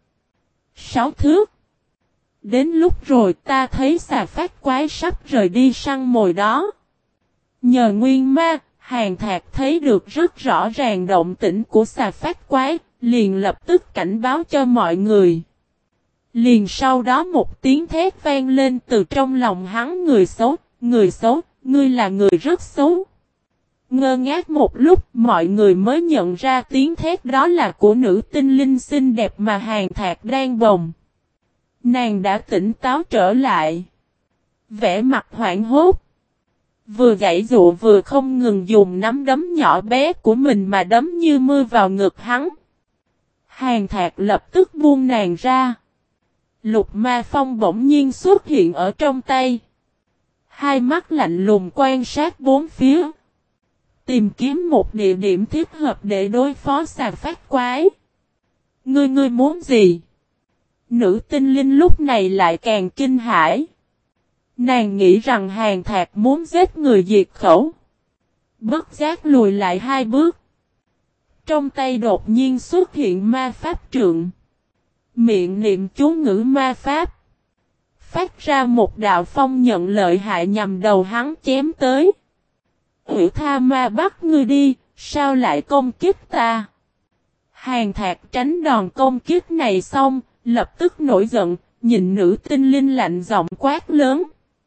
5-6 thước. Đến lúc rồi ta thấy xà phát quái sắp rời đi săn mồi đó. Nhờ nguyên ma, Hàn Thạc thấy được rất rõ ràng động tĩnh của xà phát quái, liền lập tức cảnh báo cho mọi người. Liền sau đó một tiếng thét vang lên từ trong lòng hắn, người xấu, ngươi là người rất xấu. Ngơ ngác một lúc mọi người mới nhận ra tiếng thét đó là của nữ tinh linh xinh đẹp mà Hàn Thạc đang bồng. Nàng đã tỉnh táo trở lại. Vẻ mặt hoảng hốt. Vừa giãy giụa vừa không ngừng dùng nắm đấm nhỏ bé của mình mà đấm như mưa vào ngực hắn. Hàn Thạc lập tức buông nàng ra. Lục ma phong bỗng nhiên xuất hiện ở trong tay. Hai mắt lạnh lùng quan sát bốn phía. Tìm kiếm một địa điểm thích hợp để đối phó xà phát quái. Ngươi muốn gì? Nữ tinh linh lúc này lại càng kinh hãi. Nàng nghĩ rằng Hàn Thạc muốn giết người diệt khẩu. Bất giác lùi lại hai bước. Trong tay đột nhiên xuất hiện ma pháp trượng. Miệng niệm chú ngữ ma pháp. Phát ra một đạo phong nhận lợi hại nhằm đầu hắn chém tới. Hủy tha ma bắt ngươi đi, sao lại công kích ta? Hàn Thạc tránh đòn công kích này xong, lập tức nổi giận, nhìn nữ tinh linh lạnh giọng quát lớn.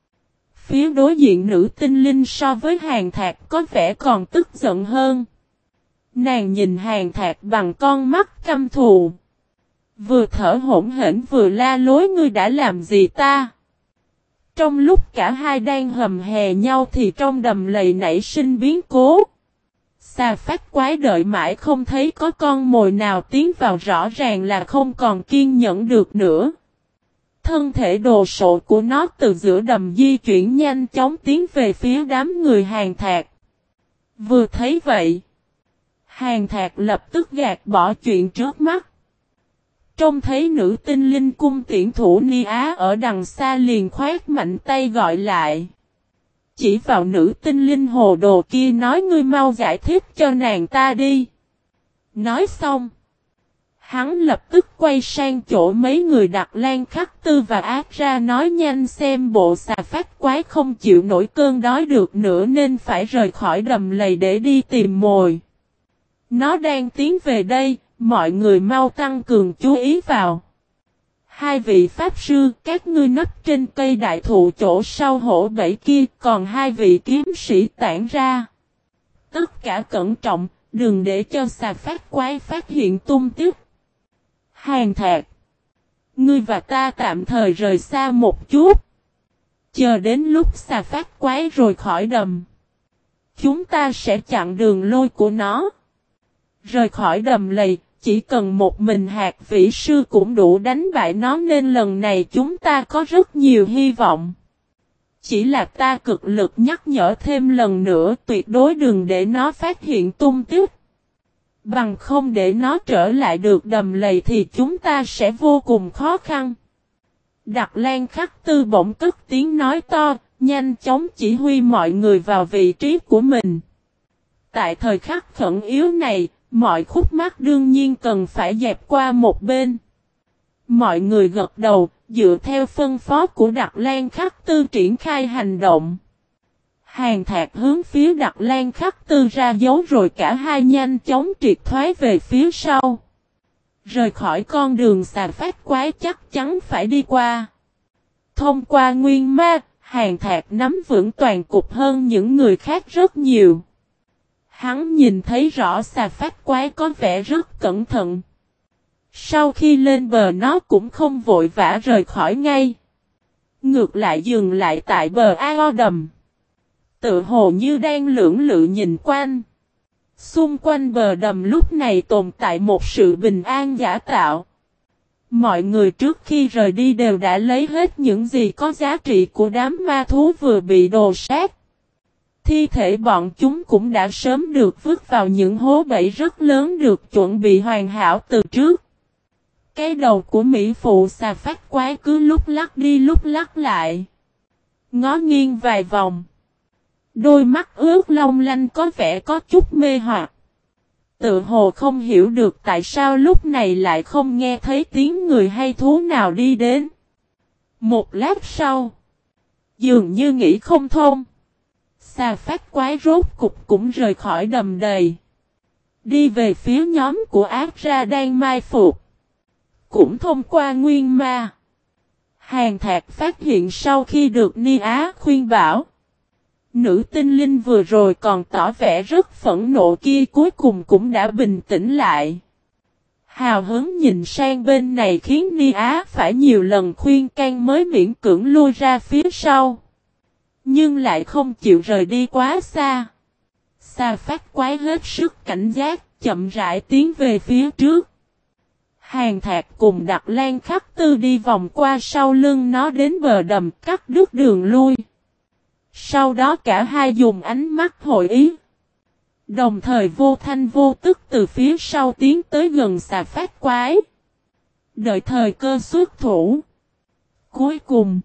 Phía đối diện nữ tinh linh so với Hàn Thạc có vẻ còn tức giận hơn. Nàng nhìn Hàn Thạc bằng con mắt căm thù. Vừa thở hổn hển vừa la lối, ngươi đã làm gì ta? Trong lúc cả hai đang hầm hè nhau thì trong đầm lầy nảy sinh biến cố. Xà phát quái đợi mãi không thấy có con mồi nào tiến vào, rõ ràng là không còn kiên nhẫn được nữa. Thân thể đồ sộ của nó từ giữa đầm di chuyển nhanh chóng tiến về phía đám người Hàn Thạc. Vừa thấy vậy, Hàn Thạc lập tức gạt bỏ chuyện trước mắt. Trông thấy nữ tinh linh cung tiễn thủ Ni Á ở đằng xa liền khoát mạnh tay gọi lại. Chỉ vào nữ tinh linh hồ đồ kia nói, ngươi mau giải thích cho nàng ta đi. Nói xong, hắn lập tức quay sang chỗ mấy người Đặc Lan Khắc Tư và Ác Ra nói, nhanh xem bộ xà phát quái không chịu nổi cơn đói được nữa nên phải rời khỏi đầm lầy để đi tìm mồi. Nó đang tiến về đây, mọi người mau tăng cường chú ý vào. Hai vị pháp sư, các ngươi nấp trên cây đại thụ chỗ sau hổ bẫy kia, còn hai vị kiếm sĩ tản ra. Tất cả cẩn trọng, đừng để cho xà phát quái phát hiện tung tích. Hàn Thạc, ngươi và ta tạm thời rời xa một chút. Chờ đến lúc xà phát quái rồi khỏi đầm, chúng ta sẽ chặn đường lôi của nó. Rời khỏi đầm lầy, chỉ cần một mình Hạc Vĩ Sư cũng đủ đánh bại nó, nên lần này chúng ta có rất nhiều hy vọng. Chỉ là ta cực lực nhắc nhở thêm lần nữa, tuyệt đối đừng để nó phát hiện tung tích. Bằng không để nó trở lại được đầm lầy thì chúng ta sẽ vô cùng khó khăn. Đặc Lan Khắc Tư bỗng cất tiếng nói to, nhanh chóng chỉ huy mọi người vào vị trí của mình. Tại thời khắc khẩn yếu này, mọi khúc mắc đương nhiên cần phải dẹp qua một bên. Mọi người gật đầu, dựa theo phân phó của Đặc Lan Khắc Tư triển khai hành động. Hàn Thạc hướng phía Đặc Lan Khắc Tư ra dấu rồi cả hai nhanh chóng triệt thoái về phía sau. Rời khỏi con đường xà phát quái chắc chắn phải đi qua. Thông qua nguyên ma, Hàn Thạc nắm vững toàn cục hơn những người khác rất nhiều. Hắn nhìn thấy rõ xà phát quái có vẻ rất cẩn thận. Sau khi lên bờ nó cũng không vội vã rời khỏi ngay. Ngược lại dừng lại tại bờ ao đầm. Tự hồ như đang lưỡng lự nhìn quanh. Xung quanh bờ đầm lúc này tồn tại một sự bình an giả tạo. Mọi người trước khi rời đi đều đã lấy hết những gì có giá trị của đám ma thú vừa bị đồ sát. Thi thể bọn chúng cũng đã sớm được vứt vào những hố bẫy rất lớn được chuẩn bị hoàn hảo từ trước. Cái đầu của Mỹ phụ xà phát quái cứ lúc lắc đi lúc lắc lại. Ngó nghiêng vài vòng. Đôi mắt ướt long lanh có vẻ có chút mê hoặc. Tự hồ không hiểu được tại sao lúc này lại không nghe thấy tiếng người hay thú nào đi đến. Một lát sau, dường như nghĩ không thông, Xà phát quái rốt cục cũng rời khỏi đầm đầy. Đi về phía nhóm của Ác Ra đang mai phục. Cũng thông qua nguyên ma. Hàng Thạc phát hiện sau khi được Ni Á khuyên bảo. Nữ tinh linh vừa rồi còn tỏ vẻ rất phẫn nộ kia cuối cùng cũng đã bình tĩnh lại. Hào hứng nhìn sang bên này khiến Ni Á phải nhiều lần khuyên can mới miễn cưỡng lui ra phía sau. Nhưng lại không chịu rời đi quá xa. Xà phát quái hết sức cảnh giác, chậm rãi tiến về phía trước. Hàng Thạc cùng Đặc Lan Khắc Tư đi vòng qua sau lưng nó đến bờ đầm cắt đứt đường lui. Sau đó cả hai dùng ánh mắt hội ý. Đồng thời vô thanh vô tức từ phía sau tiến tới gần xà phát quái. Đợi thời cơ xuất thủ. Cuối cùng,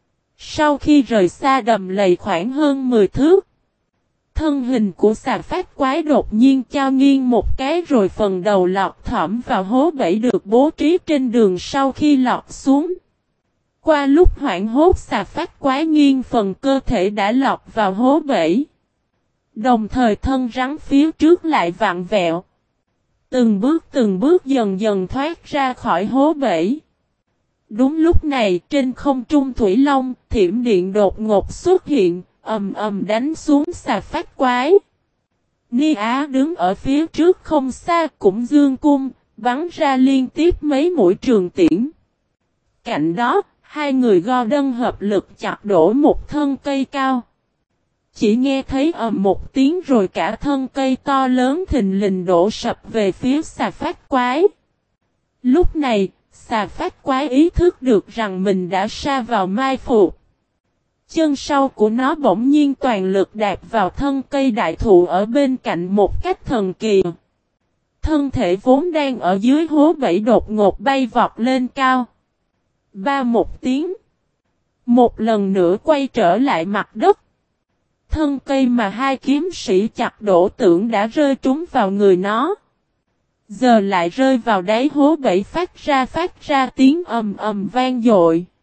sau khi rời xa đầm lầy khoảng hơn 10 thước, thân hình của xà phát quái đột nhiên chao nghiêng một cái rồi phần đầu lọt thõm vào hố bẫy được bố trí trên đường sau khi lọt xuống. Qua lúc hoảng hốt xà phát quái nghiêng phần cơ thể đã lọt vào hố bẫy. Đồng thời thân rắn phía trước lại vặn vẹo. Từng bước dần dần thoát ra khỏi hố bẫy. Đúng lúc này trên không trung thủy long, thiểm điện đột ngột xuất hiện, ầm ầm đánh xuống xà phát quái. Ni Á đứng ở phía trước không xa cũng dương cung, bắn ra liên tiếp mấy mũi trường tiễn. Cạnh đó, hai người go đân hợp lực chặt đổ một thân cây cao. Chỉ nghe thấy ầm một tiếng rồi cả thân cây to lớn thình lình đổ sập về phía xà phát quái. Lúc này, xà phát quái ý thức được rằng mình đã sa vào mai phục. Chân sau của nó bỗng nhiên toàn lực đạp vào thân cây đại thụ ở bên cạnh một cách thần kỳ. Thân thể vốn đang ở dưới hố bẫy đột ngột bay vọt lên cao. Ba một tiếng. Một lần nữa quay trở lại mặt đất. Thân cây mà hai kiếm sĩ chặt đổ tưởng đã rơi trúng vào người nó. Giờ lại rơi vào đáy hố bẫy phát ra tiếng ầm ầm vang dội.